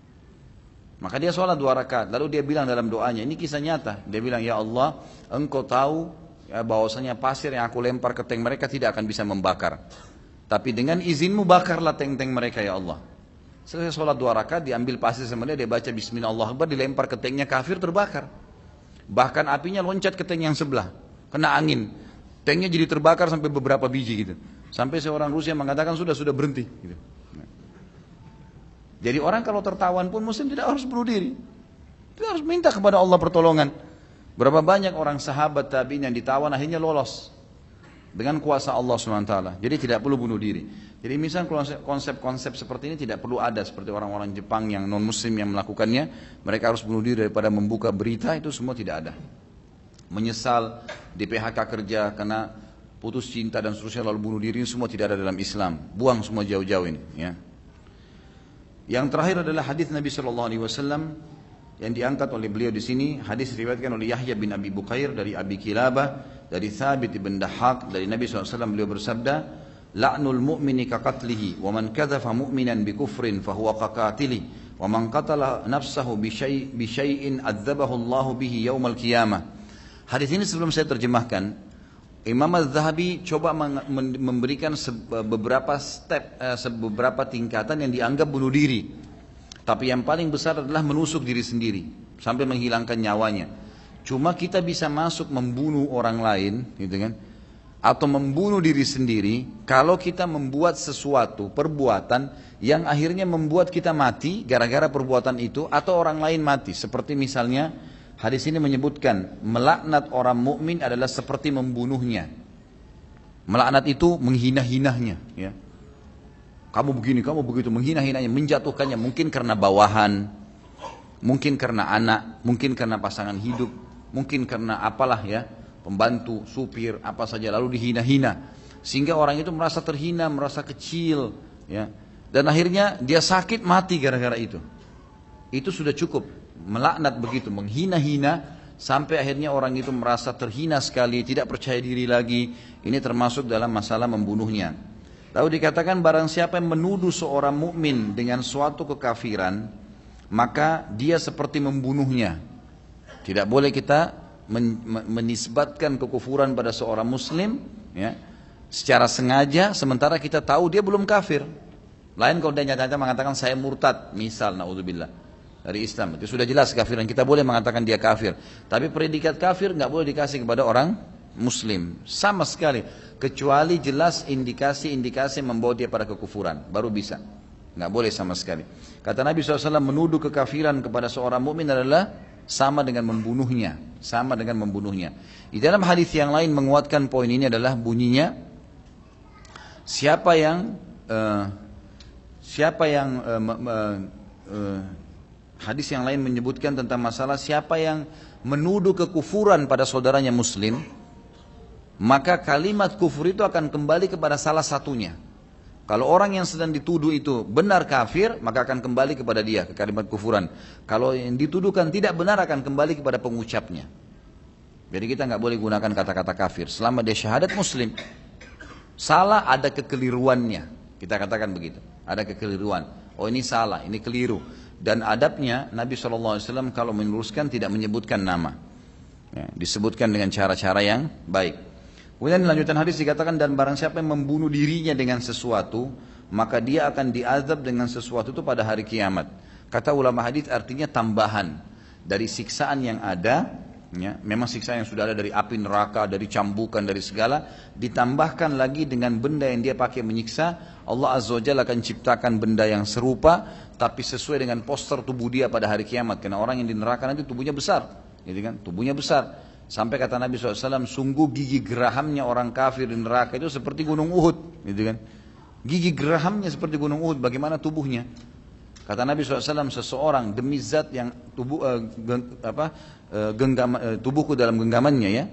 Maka dia sholat 2 rakaat. Lalu dia bilang dalam doanya, ini kisah nyata. Dia bilang, ya Allah, engkau tahu ya, bahwasanya pasir yang aku lempar ke tank mereka tidak akan bisa membakar. Tapi dengan izinmu bakarlah tank-tank mereka ya Allah. Selesai sholat 2 rakaat, diambil pasir sama dia baca Bismillah Allahu Akbar, dilempar ke tanknya kafir, terbakar. Bahkan apinya loncat ke tank yang sebelah, kena angin. Tanknya jadi terbakar sampai beberapa biji gitu. Sampai seorang Rusia mengatakan sudah berhenti. Gitu. Jadi orang kalau tertawan pun muslim tidak harus bunuh diri. Dia harus minta kepada Allah pertolongan. Berapa banyak orang sahabat tabi'in yang ditawan akhirnya lolos dengan kuasa Allah SWT. Jadi tidak perlu bunuh diri. Jadi misal konsep-konsep seperti ini tidak perlu ada seperti orang-orang Jepang yang non muslim yang melakukannya. Mereka harus bunuh diri daripada membuka berita, itu semua tidak ada. Menyesal di PHK kerja karena putus cinta dan seterusnya lalu bunuh diri, semua tidak ada dalam Islam. Buang semua jauh-jauh ini, ya. Yang terakhir adalah hadis Nabi Shallallahu Alaihi Wasallam yang diangkat oleh beliau di sini. Hadis diriwayatkan oleh Yahya bin Abi Bukair dari Abi Kilabah, dari Thabit bin Dahhak, dari Nabi SAW. Beliau bersabda, la'nul mu'mini kaqatlihi, wa man kadhafa mu'minan bi kufrin fahuwa kaqatili, wa man qatala nafsahu bi syai'in adzabahu Allah bihi yaumal qiyamah. Hadis ini sebelum saya terjemahkan, Imam Az-Zahabi coba memberikan beberapa beberapa tingkatan yang dianggap bunuh diri. Tapi yang paling besar adalah menusuk diri sendiri sampai menghilangkan nyawanya. Cuma kita bisa masuk membunuh orang lain, gitu kan? Atau membunuh diri sendiri kalau kita membuat sesuatu perbuatan yang akhirnya membuat kita mati gara-gara perbuatan itu, atau orang lain mati. Seperti misalnya hadis ini menyebutkan melaknat orang mukmin adalah seperti membunuhnya. Melaknat itu menghina-hinahnya, ya. kamu begini, kamu begitu, menghina-hinanya, menjatuhkannya, mungkin karena bawahan, mungkin karena anak, mungkin karena pasangan hidup, mungkin karena apalah ya, pembantu, supir, apa saja, lalu dihina-hina. Sehingga orang itu merasa terhina, merasa kecil, ya. Dan akhirnya dia sakit mati gara-gara itu. Itu sudah cukup, melaknat begitu, menghina-hina, sampai akhirnya orang itu merasa terhina sekali, tidak percaya diri lagi. Ini termasuk dalam masalah membunuhnya. Lalu dikatakan barang siapa yang menuduh seorang mukmin dengan suatu kekafiran, maka dia seperti membunuhnya. Tidak boleh kita menisbatkan kekufuran pada seorang muslim, ya, secara sengaja, sementara kita tahu dia belum kafir. Lain kalau dia nyata-nyata mengatakan saya murtad, misal, naudzubillah, dari Islam, itu sudah jelas kafiran, kita boleh mengatakan dia kafir. Tapi predikat kafir nggak boleh dikasih kepada orang muslim, sama sekali, kecuali jelas indikasi-indikasi membawa dia pada kekufuran, baru bisa. Nggak boleh sama sekali. Kata Nabi SAW, menuduh kekafiran kepada seorang mukmin adalah sama dengan membunuhnya, sama dengan membunuhnya. Di dalam hadis yang lain menguatkan poin ini adalah bunyinya, siapa yang hadis yang lain menyebutkan tentang masalah siapa yang menuduh kekufuran pada saudaranya muslim, maka kalimat kufur itu akan kembali kepada salah satunya. Kalau orang yang sedang dituduh itu benar kafir, maka akan kembali kepada dia, ke kalimat kufuran. Kalau yang dituduhkan tidak benar, akan kembali kepada pengucapnya. Jadi kita nggak boleh gunakan kata-kata kafir selama dia syahadat muslim. Salah, ada kekeliruannya, kita katakan begitu, ada kekeliruan. Oh ini salah, ini keliru. Dan adabnya Nabi SAW kalau meluruskan tidak menyebutkan nama, ya, disebutkan dengan cara-cara yang baik. Kemudian lanjutan hadis dikatakan, dan barang siapa yang membunuh dirinya dengan sesuatu, maka dia akan diazab dengan sesuatu itu pada hari kiamat. Kata ulama hadis artinya tambahan dari siksaan yang ada. Ya, memang siksa yang sudah ada dari api neraka, dari cambukan, dari segala, ditambahkan lagi dengan benda yang dia pakai menyiksa. Allah Azza wa Jalla akan ciptakan benda yang serupa, tapi sesuai dengan poster tubuh dia pada hari kiamat. Karena orang yang di neraka nanti tubuhnya besar, gitu kan? Tubuhnya besar. Sampai kata Nabi SAW, sungguh gigi gerahamnya orang kafir di neraka itu seperti gunung Uhud, gitu kan? Gigi gerahamnya seperti gunung Uhud, bagaimana tubuhnya? Kata Nabi SAW, seseorang demi zat yang tubuhku dalam genggamannya, ya,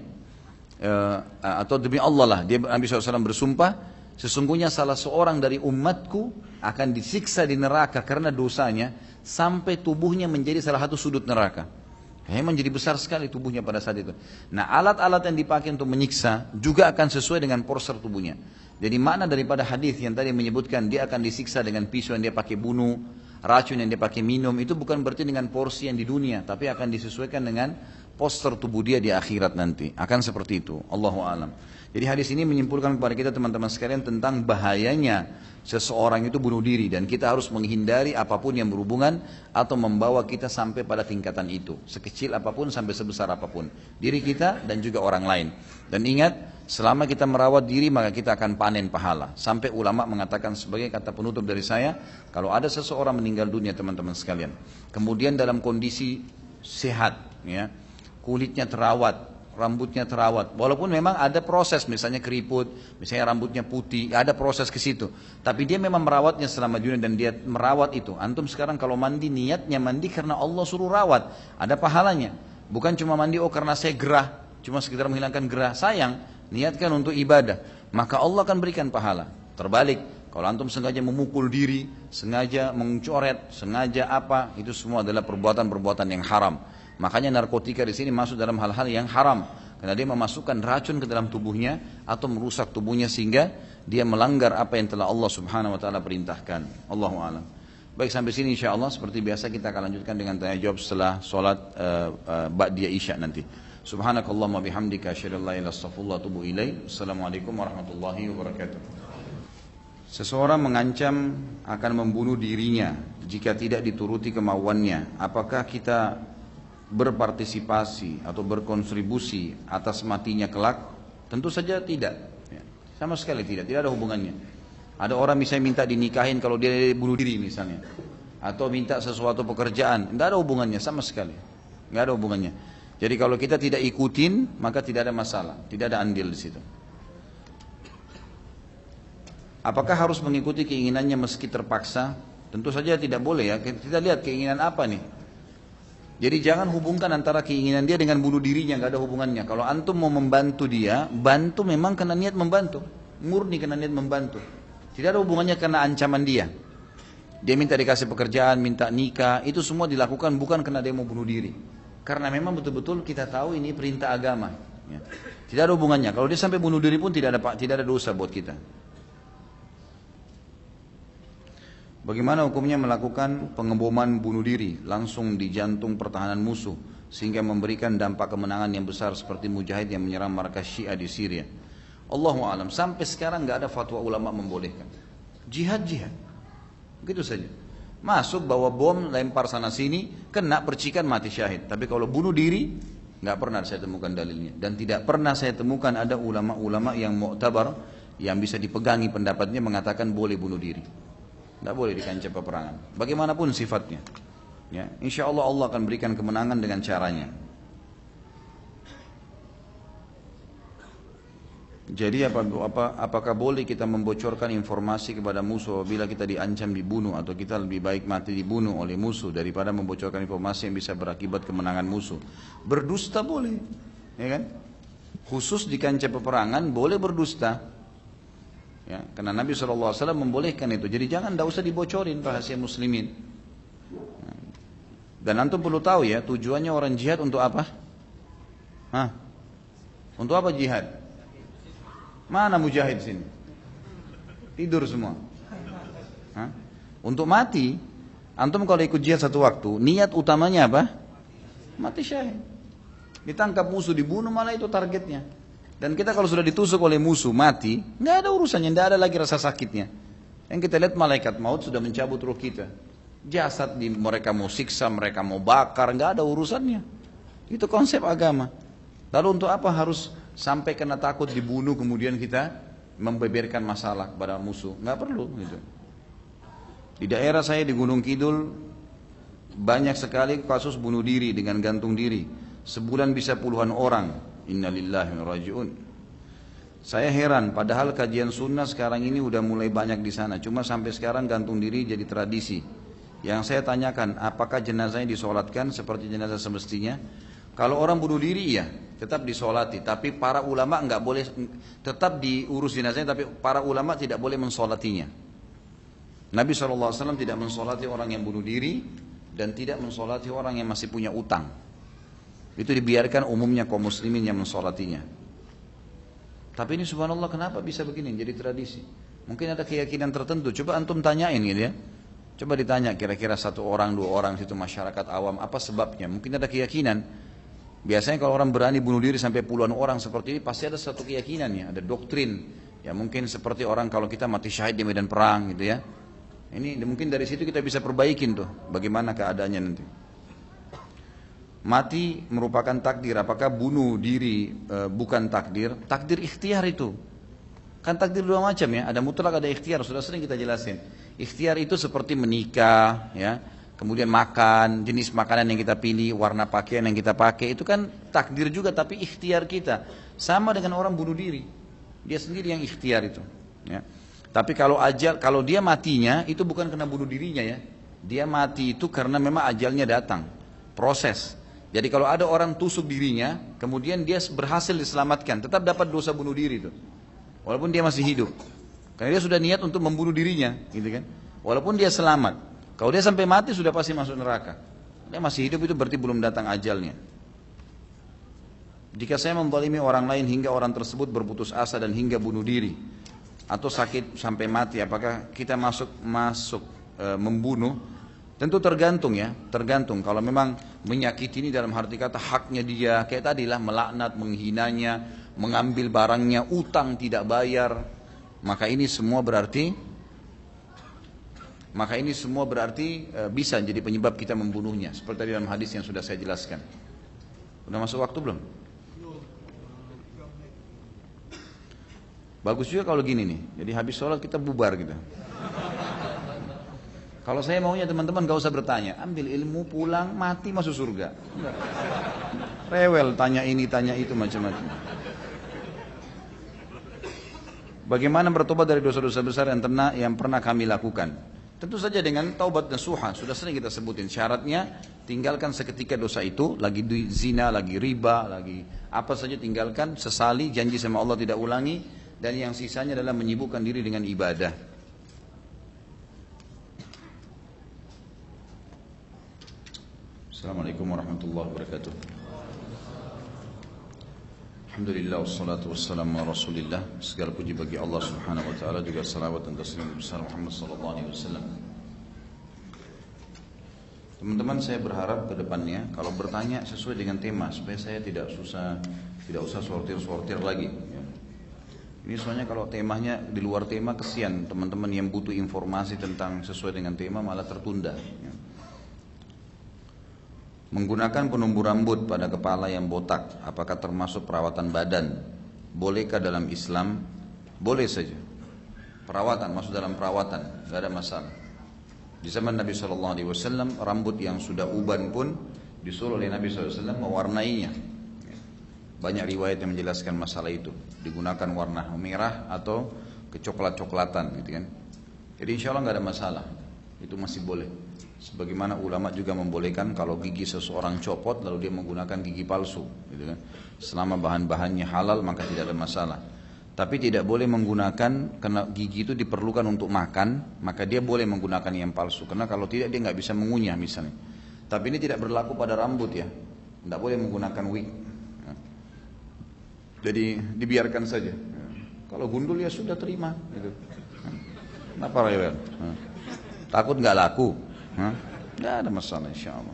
atau demi Allah lah, Nabi SAW bersumpah, sesungguhnya salah seorang dari umatku akan disiksa di neraka karena dosanya sampai tubuhnya menjadi salah satu sudut neraka. Memang jadi besar sekali tubuhnya pada saat itu. Nah, alat-alat yang dipakai untuk menyiksa juga akan sesuai dengan poster tubuhnya. Jadi makna daripada hadis yang tadi menyebutkan dia akan disiksa dengan pisau yang dia pakai bunuh, racun yang dia pakai minum, itu bukan berarti dengan porsi yang di dunia, tapi akan disesuaikan dengan poster tubuh dia di akhirat nanti. Akan seperti itu. Allahu a'lam. Jadi hadis ini menyimpulkan kepada kita teman-teman sekalian tentang bahayanya seseorang itu bunuh diri, dan kita harus menghindari apapun yang berhubungan atau membawa kita sampai pada tingkatan itu, sekecil apapun sampai sebesar apapun, diri kita dan juga orang lain. Dan ingat, selama kita merawat diri maka kita akan panen pahala. Sampai ulama mengatakan sebagai kata penutup dari saya, kalau ada seseorang meninggal dunia teman-teman sekalian, kemudian dalam kondisi sehat, ya, kulitnya terawat, rambutnya terawat, walaupun memang ada proses, misalnya keriput, misalnya rambutnya putih, ada proses ke situ, tapi dia memang merawatnya selama dunia dan dia merawat itu. Antum sekarang kalau mandi, niatnya mandi karena Allah suruh rawat, ada pahalanya. Bukan cuma mandi karena saya gerah, cuma sekedar menghilangkan gerah. Sayang, niatkan untuk ibadah, maka Allah akan berikan pahala. Terbalik, kalau antum sengaja memukul diri, sengaja mencoret, sengaja apa, itu semua adalah perbuatan-perbuatan yang haram. Makanya narkotika di sini masuk dalam hal-hal yang haram, karena dia memasukkan racun ke dalam tubuhnya atau merusak tubuhnya sehingga dia melanggar apa yang telah Allah Subhanahu wa taala perintahkan. Allahu a'lam. Baik, sampai sini insyaallah. Seperti biasa kita akan lanjutkan dengan tanya jawab setelah salat ba'diyah isya nanti. Subhanakallahumma bihamdika asyhadu an la ilaha illa anta astaghfiruka wa atubu ilaik. Assalamualaikum warahmatullahi wabarakatuh. Seseorang mengancam akan membunuh dirinya jika tidak dituruti kemauannya. Apakah kita berpartisipasi atau berkontribusi atas matinya kelak? Tentu saja tidak, ya, sama sekali tidak ada hubungannya. Ada orang misalnya minta dinikahin kalau dia bunuh diri misalnya, atau minta sesuatu pekerjaan, tidak ada hubungannya sama sekali, nggak ada hubungannya. Jadi kalau kita tidak ikutin maka tidak ada masalah, tidak ada andil di situ. Apakah harus mengikuti keinginannya meski terpaksa? Tentu saja tidak boleh ya. Kita lihat keinginan apa nih. Jadi jangan hubungkan antara keinginan dia dengan bunuh dirinya, nggak ada hubungannya. Kalau antum mau membantu dia, bantu memang karena niat membantu, murni karena niat membantu. Tidak ada hubungannya karena ancaman dia. Dia minta dikasih pekerjaan, minta nikah, itu semua dilakukan bukan karena dia mau bunuh diri. Karena memang betul-betul kita tahu ini perintah agama. Ya. Tidak ada hubungannya. Kalau dia sampai bunuh diri pun tidak ada dosa buat kita. Bagaimana hukumnya melakukan pengeboman bunuh diri langsung di jantung pertahanan musuh sehingga memberikan dampak kemenangan yang besar seperti Mujahid yang menyerang markas Syiah di Syria? Allahu a'lam. Sampai sekarang nggak ada fatwa ulama membolehkan. Jihad. Begitu saja. Masuk bawa bom, lempar sana sini, kena percikan mati syahid. Tapi kalau bunuh diri nggak pernah saya temukan dalilnya dan tidak pernah saya temukan ada ulama-ulama yang mu'tabar yang bisa dipegangi pendapatnya mengatakan boleh bunuh diri. Tidak boleh di kancah peperangan. Bagaimanapun sifatnya. Ya, insya Allah Allah akan berikan kemenangan dengan caranya. Jadi apakah boleh kita membocorkan informasi kepada musuh apabila kita diancam dibunuh atau kita lebih baik mati dibunuh oleh musuh daripada membocorkan informasi yang bisa berakibat kemenangan musuh? Berdusta boleh, ya kan? Khusus di kancah peperangan boleh berdusta. Ya, karena Nabi SAW membolehkan itu. Jadi tidak usah dibocorin rahasia muslimin. Dan antum perlu tahu ya, tujuannya orang jihad untuk apa? Untuk apa jihad? Mana mujahid sini? Tidur semua. Untuk mati. Antum kalau ikut jihad satu waktu, niat utamanya apa? Mati syahid. Ditangkap musuh, dibunuh, malah itu targetnya. Dan kita kalau sudah ditusuk oleh musuh mati, nggak ada urusannya, nggak ada lagi rasa sakitnya. Yang kita lihat malaikat maut sudah mencabut ruh kita. Jasad mereka mau siksa, mereka mau bakar, nggak ada urusannya. Itu konsep agama. Lalu untuk apa harus sampai kena takut dibunuh kemudian kita membeberkan masalah kepada musuh? Nggak perlu. Gitu. Di daerah saya di Gunung Kidul banyak sekali kasus bunuh diri dengan gantung diri. Sebulan bisa puluhan orang. Innalillahi wa raji'un. Saya heran, padahal kajian sunnah sekarang ini udah mulai banyak di sana. Cuma sampai sekarang gantung diri jadi tradisi. Yang saya tanyakan, apakah jenazahnya disolatkan seperti jenazah semestinya? Kalau orang bunuh diri ya, tetap disolati. Tapi para ulama nggak boleh, tetap diurus jenazahnya. Tapi para ulama tidak boleh mensolatinya. Nabi SAW tidak mensolati orang yang bunuh diri dan tidak mensolati orang yang masih punya utang. Itu dibiarkan umumnya kaum muslimin yang mensolatinya. Tapi ini subhanallah kenapa bisa begini jadi tradisi? Mungkin ada keyakinan tertentu. Coba antum tanyain gitu ya. Coba ditanya kira-kira 1 orang 2 orang situ masyarakat awam apa sebabnya? Mungkin ada keyakinan. Biasanya kalau orang berani bunuh diri sampai puluhan orang seperti ini pasti ada satu keyakinannya, ada doktrin. Ya mungkin seperti orang kalau kita mati syahid di medan perang gitu ya. Ini mungkin dari situ kita bisa perbaikin tuh bagaimana keadaannya nanti. Mati merupakan takdir. Apakah bunuh diri bukan takdir? Takdir ikhtiar itu. Kan takdir 2 macam ya. Ada mutlak, ada ikhtiar. Sudah sering kita jelasin. Ikhtiar itu seperti menikah, ya. Kemudian makan, jenis makanan yang kita pilih, warna pakaian yang kita pakai. Itu kan takdir juga, tapi ikhtiar kita. Sama dengan orang bunuh diri. Dia sendiri yang ikhtiar itu. Ya. Tapi kalau dia matinya, itu bukan karena bunuh dirinya ya. Dia mati itu karena memang ajalnya datang. Proses. Jadi kalau ada orang tusuk dirinya, kemudian dia berhasil diselamatkan, tetap dapat dosa bunuh diri itu. Walaupun dia masih hidup. Karena dia sudah niat untuk membunuh dirinya, gitu kan. Walaupun dia selamat. Kalau dia sampai mati sudah pasti masuk neraka. Dia masih hidup itu berarti belum datang ajalnya. Jika saya menzalimi orang lain hingga orang tersebut berputus asa dan hingga bunuh diri atau sakit sampai mati, apakah kita masuk membunuh? Tentu tergantung ya, tergantung. Kalau memang menyakiti ini dalam arti kata haknya dia, kayak tadilah melaknat, menghinanya, mengambil barangnya, utang tidak bayar, maka ini semua berarti bisa jadi penyebab kita membunuhnya. Seperti dalam hadis yang sudah saya jelaskan. Udah masuk waktu belum? Bagus juga kalau gini nih. Jadi habis sholat kita bubar gitu. Kalau saya maunya teman-teman gak usah bertanya, ambil ilmu pulang mati masuk surga. Enggak. Rewel tanya ini tanya itu macam-macam. Bagaimana bertobat dari dosa-dosa besar yang pernah kami lakukan? Tentu saja dengan taubat nasuha. Sudah sering kita sebutin syaratnya. Tinggalkan seketika dosa itu, lagi zina, lagi riba, lagi apa saja tinggalkan, sesali, janji sama Allah tidak ulangi, dan yang sisanya adalah menyibukkan diri dengan ibadah. Assalamualaikum warahmatullahi wabarakatuh. Alhamdulillah wassalatu wassalamu ala Rasulillah. Segala puji bagi Allah Subhanahu wa taala, juga salawat dan taslim besar Muhammad sallallahu alaihi wasallam. Teman-teman, saya berharap ke depannya kalau bertanya sesuai dengan tema supaya saya tidak usah sortir-sortir lagi ya. Ini soalnya kalau temanya di luar tema kesian teman-teman yang butuh informasi tentang sesuai dengan tema malah tertunda ya. Menggunakan penumbuh rambut pada kepala yang botak, apakah termasuk perawatan badan? Bolehkah dalam Islam? Boleh saja. Perawatan, masuk dalam perawatan, tidak ada masalah. Di zaman Nabi SAW, rambut yang sudah uban pun disuruh oleh Nabi SAW mewarnainya. Banyak riwayat yang menjelaskan masalah itu. Digunakan warna merah atau kecoklat-coklatan gitu kan. Jadi insya Allah nggak ada masalah. Itu masih boleh. Sebagaimana ulama juga membolehkan kalau gigi seseorang copot lalu dia menggunakan gigi palsu gitu kan. Selama bahan-bahannya halal maka tidak ada masalah. Tapi tidak boleh menggunakan, karena gigi itu diperlukan untuk makan, maka dia boleh menggunakan yang palsu. Karena kalau tidak dia nggak bisa mengunyah misalnya. Tapi ini tidak berlaku pada rambut ya. Tidak boleh menggunakan wig. Jadi dibiarkan saja. Kalau gundul ya sudah terima. Gitu. Kenapa Rayuan? Takut nggak laku? Nggak ada masalah insya Allah.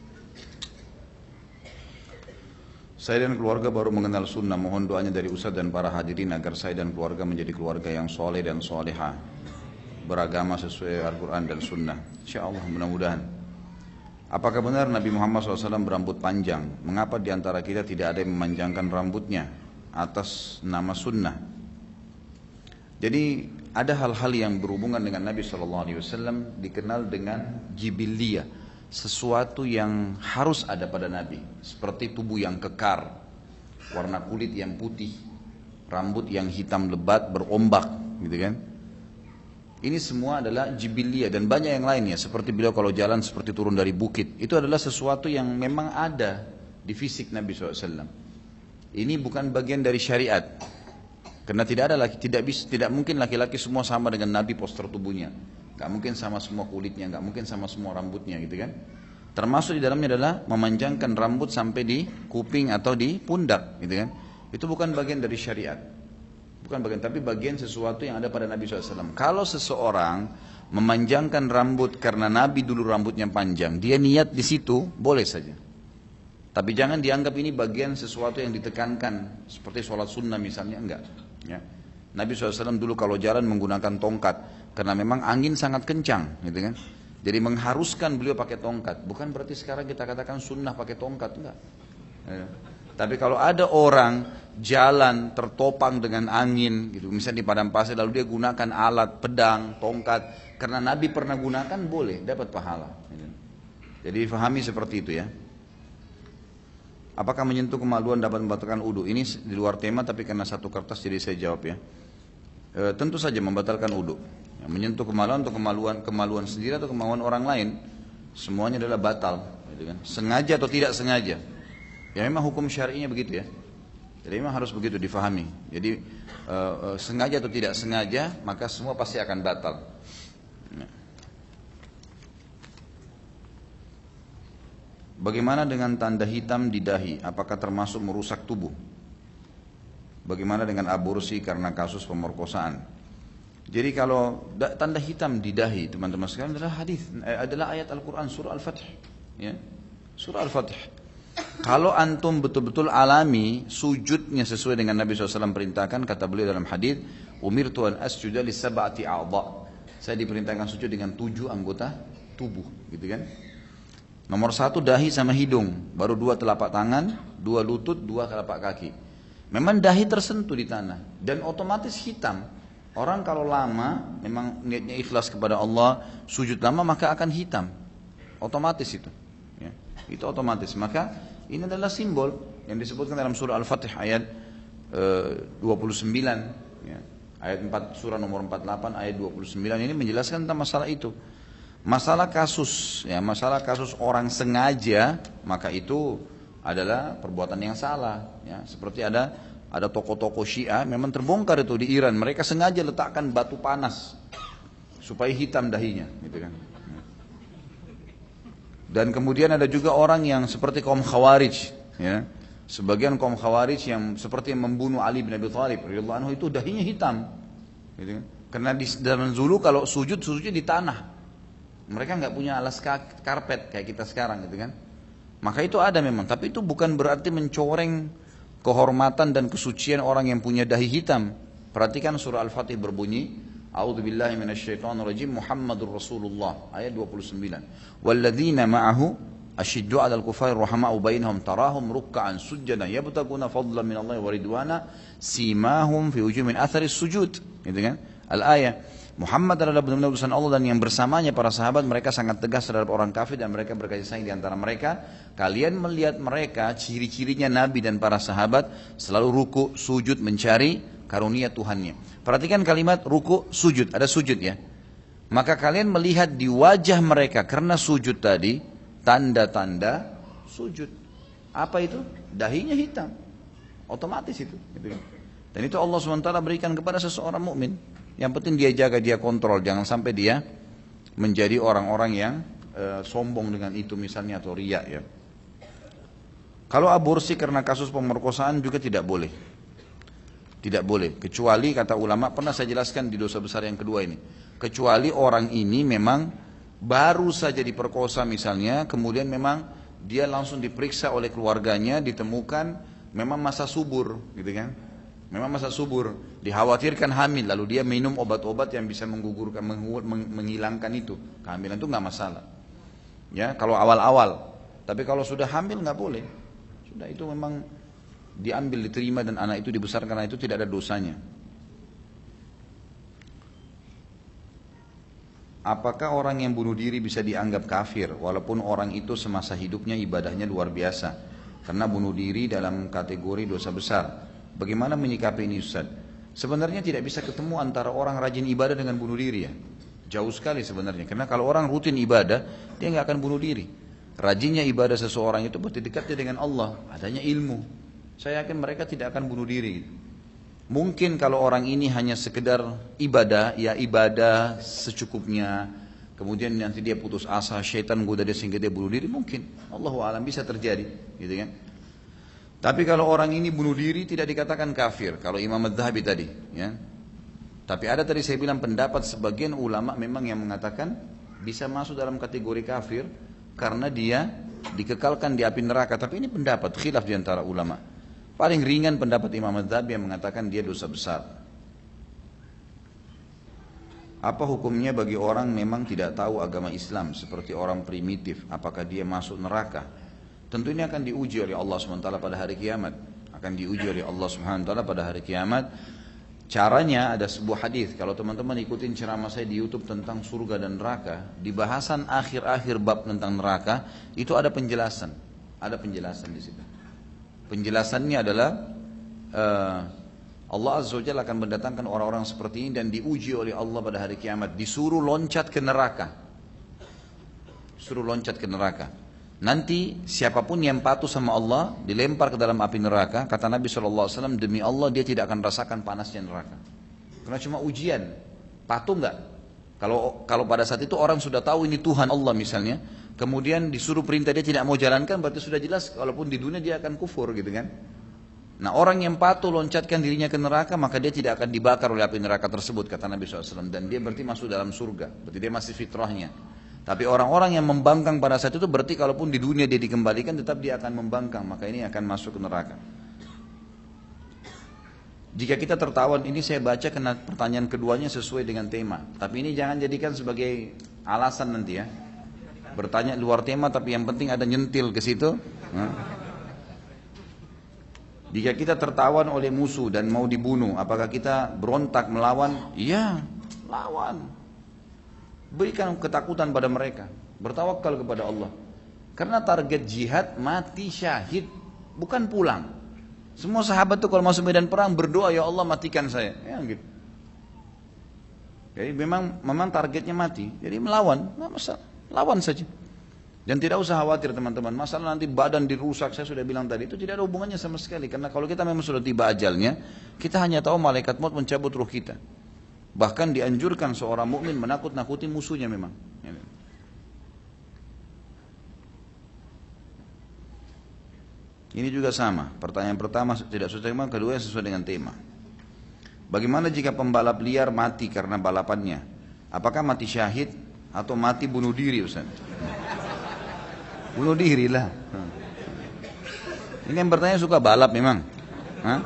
Saya dan keluarga baru mengenal sunnah, mohon doanya dari Ustaz dan para hadirin agar saya dan keluarga menjadi keluarga yang soleh dan soleha, beragama sesuai Al-Quran dan sunnah. Insya Allah mudah-mudahan. Apakah benar Nabi Muhammad SAW berambut panjang? Mengapa diantara kita tidak ada yang memanjangkan rambutnya atas nama sunnah? Jadi ada hal-hal yang berhubungan dengan Nabi SAW dikenal dengan jibiliyah. Sesuatu yang harus ada pada Nabi, seperti tubuh yang kekar, warna kulit yang putih, rambut yang hitam lebat berombak, gitu kan? Ini semua adalah jibiliyah dan banyak yang lainnya. Seperti beliau kalau jalan seperti turun dari bukit, itu adalah sesuatu yang memang ada di fisik Nabi SAW. Ini bukan bagian dari syariat, karena tidak mungkin laki-laki semua sama dengan Nabi postur tubuhnya. Gak mungkin sama semua kulitnya, gak mungkin sama semua rambutnya gitu kan. Termasuk di dalamnya adalah memanjangkan rambut sampai di kuping atau di pundak gitu kan. Itu bukan bagian dari syariat. Bukan bagian, tapi bagian sesuatu yang ada pada Nabi SAW. Kalau seseorang memanjangkan rambut karena Nabi dulu rambutnya panjang, dia niat di situ, boleh saja. Tapi jangan dianggap ini bagian sesuatu yang ditekankan, seperti sholat sunnah misalnya, enggak ya. Nabi SAW dulu kalau jalan menggunakan tongkat, karena memang angin sangat kencang, gitu kan. Jadi mengharuskan beliau pakai tongkat. Bukan berarti sekarang kita katakan sunnah pakai tongkat, enggak. Ya. Tapi kalau ada orang jalan tertopang dengan angin, gitu, misalnya di padang pasir, lalu dia gunakan alat, pedang, tongkat, karena Nabi pernah gunakan, boleh, dapat pahala. Gitu. Jadi difahami seperti itu ya. Apakah menyentuh kemaluan dapat membatalkan wudu? Ini di luar tema, tapi karena satu kertas jadi saya jawab ya. Tentu saja membatalkan wudu. Ya, menyentuh kemaluan untuk kemaluan sendiri atau kemaluan orang lain, semuanya adalah batal. Gitu kan. Sengaja atau tidak sengaja. Ya memang hukum syar'inya begitu ya. Jadi memang harus begitu difahami. Jadi sengaja atau tidak sengaja, maka semua pasti akan batal. Ya. Bagaimana dengan tanda hitam di dahi? Apakah termasuk merusak tubuh? Bagaimana dengan aborsi karena kasus pemerkosaan? Jadi kalau tanda hitam di dahi, teman-teman sekalian, adalah hadis, adalah ayat Al-Quran surah Al-Fatih. Ya. Surah Al-Fatih. Kalau antum betul-betul alami sujudnya sesuai dengan Nabi SAW perintahkan, kata beliau dalam hadis, umirtu an asjuda li sab'ati a'dha. Saya diperintahkan sujud dengan 7 anggota tubuh, gitu kan? Nomor 1 dahi sama hidung, baru 2 telapak tangan, 2 lutut, 2 telapak kaki. Memang dahi tersentuh di tanah dan otomatis hitam. Orang kalau lama, memang niatnya ikhlas kepada Allah, sujud lama maka akan hitam. Otomatis itu. Ya, itu otomatis. Maka ini adalah simbol yang disebutkan dalam surah Al-Fatih ayat 29. Ya. Ayat 4 surah nomor 48 ayat 29 ini menjelaskan tentang masalah itu. Masalah kasus ya, masalah kasus orang sengaja, maka itu adalah perbuatan yang salah ya. Seperti ada tokoh-tokoh Syiah memang terbongkar itu di Iran, mereka sengaja letakkan batu panas supaya hitam dahinya gitu kan. Dan kemudian ada juga orang yang seperti kaum Khawarij ya. Sebagian kaum Khawarij yang seperti yang membunuh Ali bin Abi Thalib radhiyallahu anhu itu dahinya hitam gitu kan. Karena di zaman dulu kalau sujudnya di tanah. Mereka nggak punya alas karpet kayak kita sekarang gitu kan. Maka itu ada memang, tapi itu bukan berarti mencoreng kehormatan dan kesucian orang yang punya dahi hitam. Perhatikan surah Al-Fatih berbunyi, A'udzubillahi minasyaitonirrajim, Muhammadur Rasulullah ayat 29. Walladzina ma'ahu asyiddu 'alal kufari rahama'u bainahum tarahum ruk'an sujjadan yabtaguna fadlan minallahi wa ridwana simahum fi wujuhihim min atharis sujud. Gitu kan? Al-ayah. Muhammad adalah benar-benar utusan Allah dan yang bersamanya para sahabat mereka sangat tegas terhadap orang kafir dan mereka berkasih sayang di antara mereka. Kalian melihat mereka ciri-cirinya Nabi dan para sahabat selalu ruku, sujud mencari karunia Tuhannya. Perhatikan kalimat ruku, sujud, ada sujud ya. Maka kalian melihat di wajah mereka karena sujud tadi tanda-tanda sujud. Apa itu? Dahinya hitam. Otomatis itu. Dan itu Allah SWT berikan kepada seseorang mukmin. Yang penting dia jaga, dia kontrol, jangan sampai dia menjadi orang-orang yang sombong dengan itu misalnya atau riya ya. Kalau aborsi karena kasus pemerkosaan juga tidak boleh. Tidak boleh, kecuali kata ulama, pernah saya jelaskan di dosa besar yang kedua ini. Kecuali orang ini memang baru saja diperkosa misalnya, kemudian memang dia langsung diperiksa oleh keluarganya, ditemukan memang masa subur gitu kan. Memang masa subur, dikhawatirkan hamil, lalu dia minum obat-obat yang bisa menggugurkan, menghilangkan itu. Kehamilan itu nggak masalah. Ya, kalau awal-awal. Tapi kalau sudah hamil nggak boleh. Sudah itu memang diambil, diterima dan anak itu dibesarkan, karena itu tidak ada dosanya. Apakah orang yang bunuh diri bisa dianggap kafir walaupun orang itu semasa hidupnya ibadahnya luar biasa? Karena bunuh diri dalam kategori dosa besar. Bagaimana menyikapi ini Ustaz? Sebenarnya tidak bisa ketemu antara orang rajin ibadah dengan bunuh diri ya. Jauh sekali sebenarnya. Karena kalau orang rutin ibadah, dia nggak akan bunuh diri. Rajinnya ibadah seseorang itu berarti dekatnya dengan Allah, adanya ilmu. Saya yakin mereka tidak akan bunuh diri. Mungkin kalau orang ini hanya sekedar ibadah, ya ibadah secukupnya. Kemudian nanti dia putus asa, syaitan goda dia sehingga dia bunuh diri, mungkin. Allahu a'lam, bisa terjadi, gitu kan? Tapi kalau orang ini bunuh diri tidak dikatakan kafir. Kalau Imam Adz-Dzahabi tadi, ya. Tapi ada tadi saya bilang pendapat sebagian ulama memang yang mengatakan bisa masuk dalam kategori kafir karena dia dikekalkan di api neraka. Tapi ini pendapat khilaf di antara ulama. Paling ringan pendapat Imam Adz-Dzahabi yang mengatakan dia dosa besar. Apa hukumnya bagi orang memang tidak tahu agama Islam seperti orang primitif? Apakah dia masuk neraka? Tentu ini akan diuji oleh Allah SWT pada hari kiamat. Akan diuji oleh Allah SWT pada hari kiamat. Caranya ada sebuah hadis. Kalau teman-teman ikutin ceramah saya di YouTube tentang surga dan neraka, di bahasan akhir-akhir bab tentang neraka itu ada penjelasan. Ada penjelasan di situ. Penjelasannya adalah Allah Azza wa Jalla akan mendatangkan orang-orang seperti ini dan diuji oleh Allah pada hari kiamat. Disuruh loncat ke neraka. Suruh loncat ke neraka. Nanti siapapun yang patuh sama Allah dilempar ke dalam api neraka. Kata Nabi SAW, demi Allah dia tidak akan rasakan panasnya neraka. Karena cuma ujian. Patuh enggak? Kalau pada saat itu orang sudah tahu ini Tuhan Allah misalnya, kemudian disuruh perintah dia tidak mau jalankan, berarti sudah jelas walaupun di dunia dia akan kufur gitu kan. Nah orang yang patuh loncatkan dirinya ke neraka, maka dia tidak akan dibakar oleh api neraka tersebut, kata Nabi SAW. Dan dia berarti masuk dalam surga, berarti dia masih fitrahnya. Tapi orang-orang yang membangkang pada saat itu berarti kalaupun di dunia dia dikembalikan tetap dia akan membangkang, maka ini akan masuk ke neraka. Jika kita tertawan, ini saya baca karena pertanyaan keduanya sesuai dengan tema. Tapi ini jangan jadikan sebagai alasan nanti ya. Bertanya luar tema tapi yang penting ada nyentil ke situ. Jika kita tertawan oleh musuh dan mau dibunuh, apakah kita berontak melawan? Iya, lawan. Berikan ketakutan pada mereka, bertawakal kepada Allah. Karena target jihad mati syahid, bukan pulang. Semua sahabat tuh kalau masuk medan perang berdoa, ya Allah matikan saya, ya gitu. Jadi memang targetnya mati. Jadi melawan, nggak masalah, lawan saja. Dan tidak usah khawatir teman-teman, masalah nanti badan dirusak, saya sudah bilang tadi, itu tidak ada hubungannya sama sekali. Karena kalau kita memang sudah tiba ajalnya, kita hanya tahu malaikat maut mencabut ruh kita. Bahkan dianjurkan seorang mukmin menakut-nakuti musuhnya memang. Ini juga sama, pertanyaan pertama tidak sesuai tema, kedua sesuai dengan tema. Bagaimana jika pembalap liar mati karena balapannya? Apakah mati syahid atau mati bunuh diri, Ustaz? Bunuh diri lah. Ini yang bertanya suka balap memang. Hah?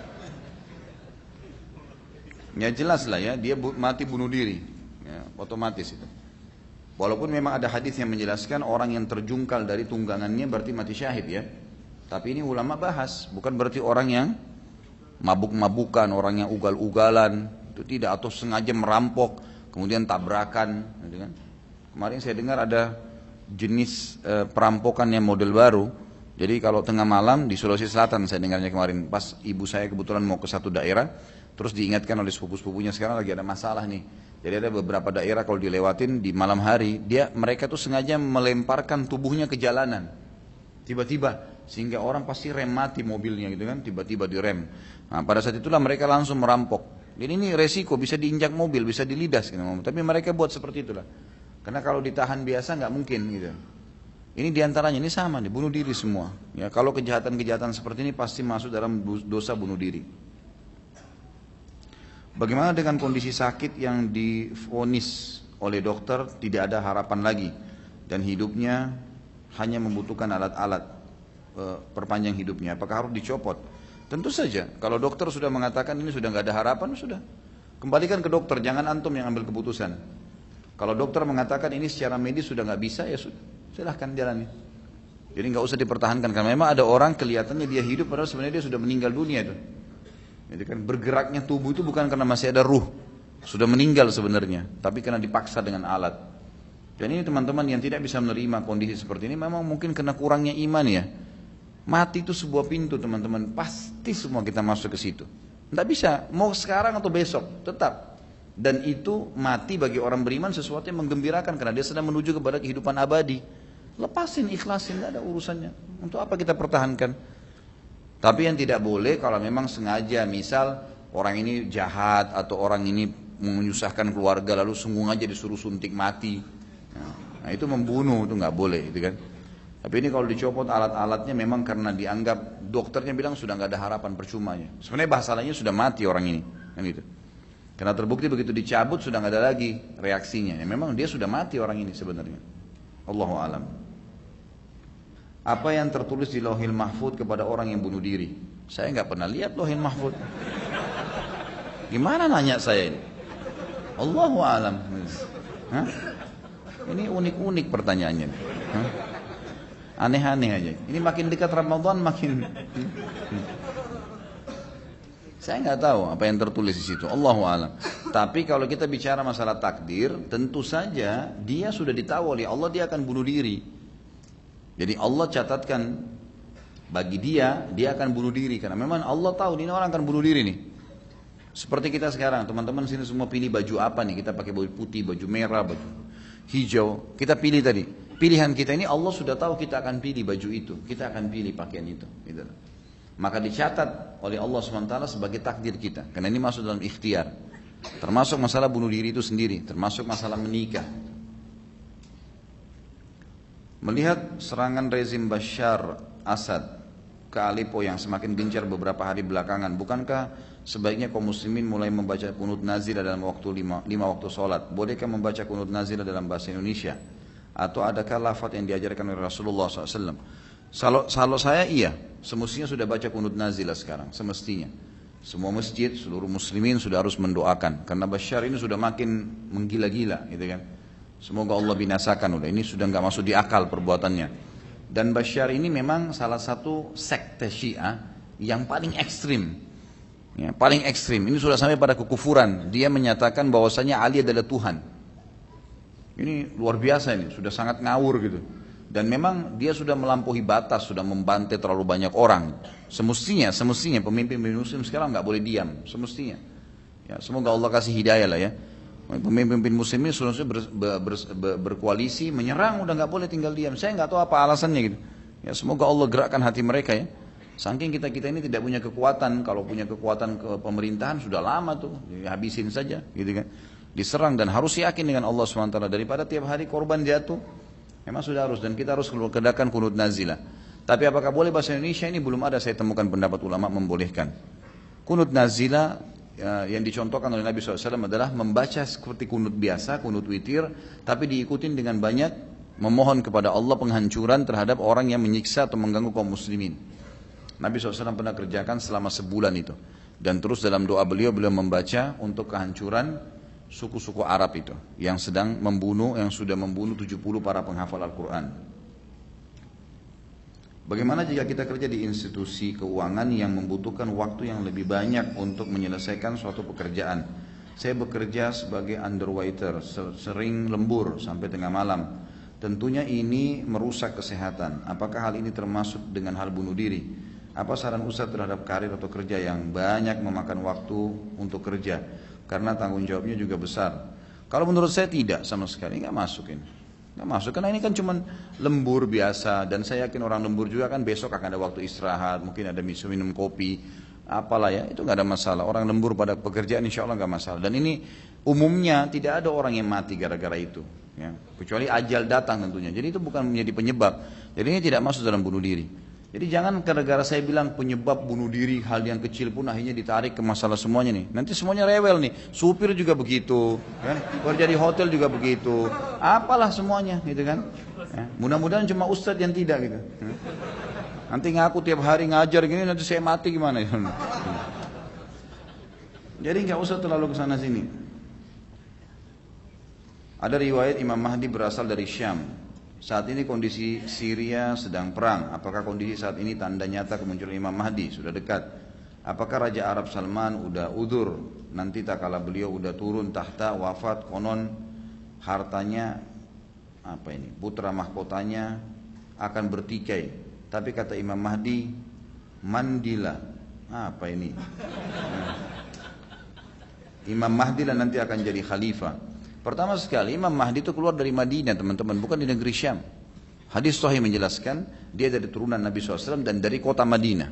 Ya jelas lah ya, dia mati bunuh diri. Ya, otomatis itu. Walaupun memang ada hadis yang menjelaskan orang yang terjungkal dari tunggangannya berarti mati syahid ya. Tapi ini ulama bahas, bukan berarti orang yang mabuk-mabukan, orang yang ugal-ugalan, itu tidak, atau sengaja merampok, kemudian tabrakan. Gitu kan. Kemarin saya dengar ada jenis perampokan yang model baru. Jadi kalau tengah malam di Sulawesi Selatan saya dengarnya kemarin, pas ibu saya kebetulan mau ke satu daerah, terus diingatkan oleh sepupu-sepupunya sekarang lagi ada masalah nih. Jadi ada beberapa daerah kalau dilewatin di malam hari, mereka tuh sengaja melemparkan tubuhnya ke jalanan. Tiba-tiba, sehingga orang pasti rem mati mobilnya gitu kan, tiba-tiba direm. Nah, pada saat itulah mereka langsung merampok. Jadi ini resiko, bisa diinjak mobil, bisa dilidas gitu. Tapi mereka buat seperti itulah. Karena kalau ditahan biasa nggak mungkin gitu. Ini diantaranya, ini sama nih, bunuh diri semua. Ya, kalau kejahatan-kejahatan seperti ini pasti masuk dalam dosa bunuh diri. Bagaimana dengan kondisi sakit yang divonis oleh dokter tidak ada harapan lagi dan hidupnya hanya membutuhkan alat-alat perpanjang hidupnya, apakah harus dicopot? Tentu saja, kalau dokter sudah mengatakan ini sudah nggak ada harapan, sudah kembalikan ke dokter, jangan antum yang ambil keputusan. Kalau dokter mengatakan ini secara medis sudah nggak bisa, ya sudah, silahkan jalani. Jadi nggak usah dipertahankan, karena memang ada orang kelihatannya dia hidup padahal sebenarnya dia sudah meninggal dunia itu. Jadi kan bergeraknya tubuh itu bukan karena masih ada ruh, sudah meninggal sebenarnya, tapi karena dipaksa dengan alat. Dan ini teman-teman yang tidak bisa menerima kondisi seperti ini memang mungkin karena kurangnya iman ya. Mati itu sebuah pintu teman-teman, pasti semua kita masuk ke situ. Tidak bisa, mau sekarang atau besok, tetap. Dan itu mati bagi orang beriman sesuatu yang menggembirakan karena dia sedang menuju kepada kehidupan abadi. Lepasin, ikhlasin, tidak ada urusannya. Untuk apa kita pertahankan? Tapi yang tidak boleh kalau memang sengaja, misal orang ini jahat atau orang ini menyusahkan keluarga lalu sungguh aja disuruh suntik mati. Nah itu membunuh, itu nggak boleh, gitu kan? Tapi ini kalau dicopot alat-alatnya memang karena dianggap dokternya bilang sudah nggak ada harapan, percumanya. Sebenarnya bahasanya sudah mati orang ini, kan gitu. Karena terbukti begitu dicabut sudah nggak ada lagi reaksinya. Ya, memang dia sudah mati orang ini sebenarnya. Allahu a'lam. Apa yang tertulis di Lauhil Mahfuz kepada orang yang bunuh diri? Saya nggak pernah lihat Lauhil Mahfuz. Gimana nanya saya ini? Allahu a'lam. Hah? Ini unik-unik pertanyaannya. Hah? Aneh-aneh aja. Ini makin dekat Ramadan makin. Saya nggak tahu apa yang tertulis di situ. Allahu a'lam. Tapi kalau kita bicara masalah takdir, tentu saja dia sudah ditahu oleh Allah dia akan bunuh diri. Jadi Allah catatkan bagi dia akan bunuh diri karena memang Allah tahu ini orang akan bunuh diri nih. Seperti kita sekarang, teman-teman sini semua pilih baju apa nih? Kita pakai baju putih, baju merah, baju hijau. Kita pilih tadi. Pilihan kita ini Allah sudah tahu kita akan pilih baju itu, kita akan pilih pakaian itu. Gitu. Maka dicatat oleh Allah SWT sebagai takdir kita. Karena ini masuk dalam ikhtiar. Termasuk masalah bunuh diri itu sendiri, termasuk masalah menikah. Melihat serangan rezim Bashar Assad ke Aleppo yang semakin gencar beberapa hari belakangan, bukankah sebaiknya kaum muslimin mulai membaca kunut nazilah dalam waktu lima waktu sholat? Bolehkah membaca kunut nazilah dalam bahasa Indonesia? Atau adakah lafaz yang diajarkan oleh Rasulullah SAW? Kalau saya iya, semestinya sudah baca kunut nazilah sekarang, semestinya. Semua masjid, seluruh muslimin sudah harus mendoakan. Karena Bashar ini sudah makin menggila-gila, gitu kan. Semoga Allah binasakan, udah ini sudah nggak masuk di akal perbuatannya. Dan Bashar ini memang salah satu sekte Syiah yang paling ekstrim. Ya, paling ekstrim. Ini sudah sampai pada kekufuran. Dia menyatakan bahwasanya Ali adalah Tuhan. Ini luar biasa ini, sudah sangat ngawur gitu. Dan memang dia sudah melampaui batas, sudah membantai terlalu banyak orang. Semestinya pemimpin muslim sekarang nggak boleh diam, semestinya. Ya, semoga Allah kasih hidayah lah ya. Pemimpin muslimin berkoalisi, menyerang, udah nggak boleh tinggal diam. Saya nggak tahu apa alasannya gitu. Ya semoga Allah gerakkan hati mereka ya. Saking kita ini tidak punya kekuatan, kalau punya kekuatan ke pemerintahan sudah lama tuh, habisin saja, gitu kan. Diserang dan harus yakin dengan Allah SWT daripada tiap hari korban jatuh. Memang sudah harus dan kita harus kedakan kunut nazilah. Tapi apakah boleh bahasa Indonesia ini belum ada saya temukan pendapat ulama membolehkan. Kunut nazilah yang dicontohkan oleh Nabi SAW adalah membaca seperti kunut biasa, kunut witir, tapi diikutin dengan banyak memohon kepada Allah penghancuran terhadap orang yang menyiksa atau mengganggu kaum muslimin. Nabi SAW pernah kerjakan selama sebulan itu. Dan terus dalam doa beliau membaca untuk kehancuran suku-suku Arab itu yang sedang membunuh, yang sudah membunuh 70 para penghafal Al-Quran. Bagaimana jika kita kerja di institusi keuangan yang membutuhkan waktu yang lebih banyak untuk menyelesaikan suatu pekerjaan? Saya bekerja sebagai underwriter, sering lembur sampai tengah malam. Tentunya ini merusak kesehatan. Apakah hal ini termasuk dengan hal bunuh diri? Apa saran Ustaz terhadap karir atau kerja yang banyak memakan waktu untuk kerja? Karena tanggung jawabnya juga besar. Kalau menurut saya tidak sama sekali, nggak masuk ini. Nggak masuk, karena ini kan cuma lembur biasa. Dan saya yakin orang lembur juga kan besok akan ada waktu istirahat, mungkin ada minum kopi, apalah ya, itu nggak ada masalah. Orang lembur pada pekerjaan insya Allah nggak masalah. Dan ini umumnya tidak ada orang yang mati gara-gara itu. Ya. Kecuali ajal datang tentunya. Jadi itu bukan menjadi penyebab. Jadi ini tidak masuk dalam bunuh diri. Jadi jangan gara-gara saya bilang penyebab bunuh diri hal yang kecil pun akhirnya ditarik ke masalah semuanya nih. Nanti semuanya rewel nih. Supir juga begitu, kan? Kerja di hotel juga begitu. Apalah semuanya, gitu kan? Ya. Mudah-mudahan cuma ustadz yang tidak gitu. Ya. Nanti ngaku tiap hari ngajar gini, nanti saya mati gimana? Jadi nggak usah terlalu kesana sini. Ada riwayat Imam Mahdi berasal dari Syam. Saat ini kondisi Syria sedang perang. Apakah kondisi saat ini tanda nyata kemunculan Imam Mahdi? Sudah dekat. Apakah Raja Arab Salman udah udur? Nanti tak kala beliau udah turun tahta wafat, konon hartanya apa ini? Putra mahkotanya akan bertikai. Tapi kata Imam Mahdi, mandilah. Apa ini? Imam Mahdi lah nanti akan jadi khalifah. Pertama sekali Imam Mahdi itu keluar dari Madinah teman-teman, bukan di negeri Syam. Hadis Sahih menjelaskan dia dari turunan Nabi SAW dan dari kota Madinah.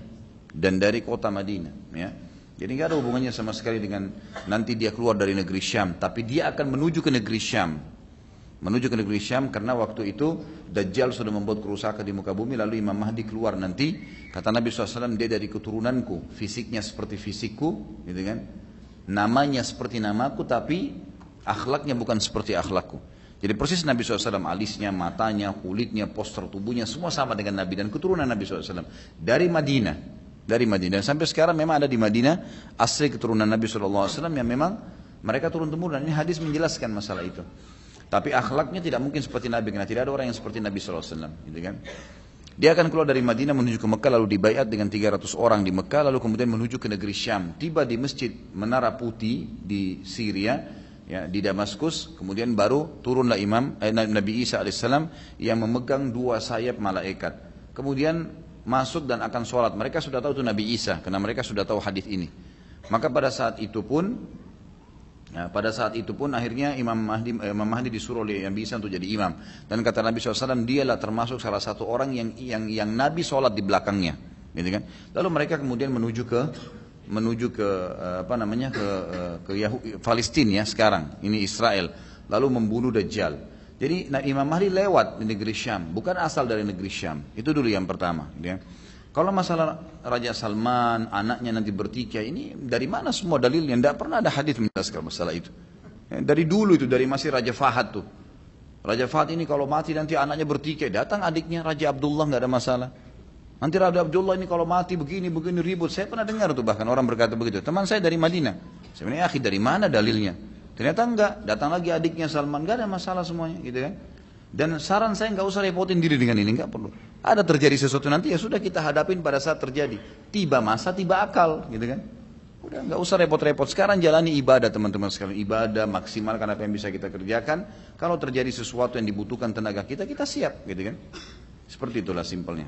Ya. Jadi nggak ada hubungannya sama sekali dengan nanti dia keluar dari negeri Syam. Tapi dia akan menuju ke negeri Syam. Menuju ke negeri Syam karena waktu itu Dajjal sudah membuat kerusakan di muka bumi. Lalu Imam Mahdi keluar nanti. Kata Nabi SAW dia dari keturunanku. Fisiknya seperti fisikku. Gitu kan. Namanya seperti namaku tapi akhlaknya bukan seperti akhlakku. Jadi persis Nabi SAW, alisnya, matanya, kulitnya, postur tubuhnya, semua sama dengan Nabi dan keturunan Nabi SAW. Dari Madinah. Dan sampai sekarang memang ada di Madinah, asli keturunan Nabi SAW yang memang mereka turun-temurun. Ini hadis menjelaskan masalah itu. Tapi akhlaknya tidak mungkin seperti Nabi, karena tidak ada orang yang seperti Nabi SAW. Gitu kan? Dia akan keluar dari Madinah menuju ke Mekah, lalu dibaiat dengan 300 orang di Mekah, lalu kemudian menuju ke negeri Syam. Tiba di masjid Menara Putih di Syria, ya, di Damaskus, kemudian baru turunlah Nabi Isa alaihissalam yang memegang 2 sayap malaikat. Kemudian masuk dan akan sholat. Mereka sudah tahu itu Nabi Isa, karena mereka sudah tahu hadis ini. Maka pada saat itu pun akhirnya Imam Mahdi disuruh oleh Nabi Isa untuk jadi imam. Dan kata Nabi SAW, dialah termasuk salah satu orang yang Nabi sholat di belakangnya. Gitu kan? Lalu mereka kemudian menuju ke Palestina ya sekarang, ini Israel, lalu membunuh Dajjal. Jadi Imam Mahdi lewat di negeri Syam, bukan asal dari negeri Syam. Itu dulu yang pertama. Ya. Kalau masalah Raja Salman, anaknya nanti bertikai, ini dari mana semua dalilnya? Tidak pernah ada hadis menjelaskan masalah itu. Ya, dari dulu itu, dari masih Raja Fahad tuh. Raja Fahad ini kalau mati nanti anaknya bertikai, datang adiknya Raja Abdullah, nggak ada masalah. Nanti Raja Abdullah ini kalau mati begini ribut. Saya pernah dengar tuh bahkan orang berkata begitu. Teman saya dari Madinah. Sebenarnya akhi dari mana dalilnya? Ternyata enggak. Datang lagi adiknya Salman, enggak ada masalah semuanya, gitu kan? Dan saran saya enggak usah repotin diri dengan ini, enggak perlu. Ada terjadi sesuatu nanti ya sudah kita hadapin pada saat terjadi. Tiba masa, tiba akal, gitu kan? Udah enggak usah repot-repot. Sekarang jalani ibadah teman-teman sekalian. Ibadah maksimalkan apa yang bisa kita kerjakan. Kalau terjadi sesuatu yang dibutuhkan tenaga kita siap, gitu kan? Seperti itulah simpelnya.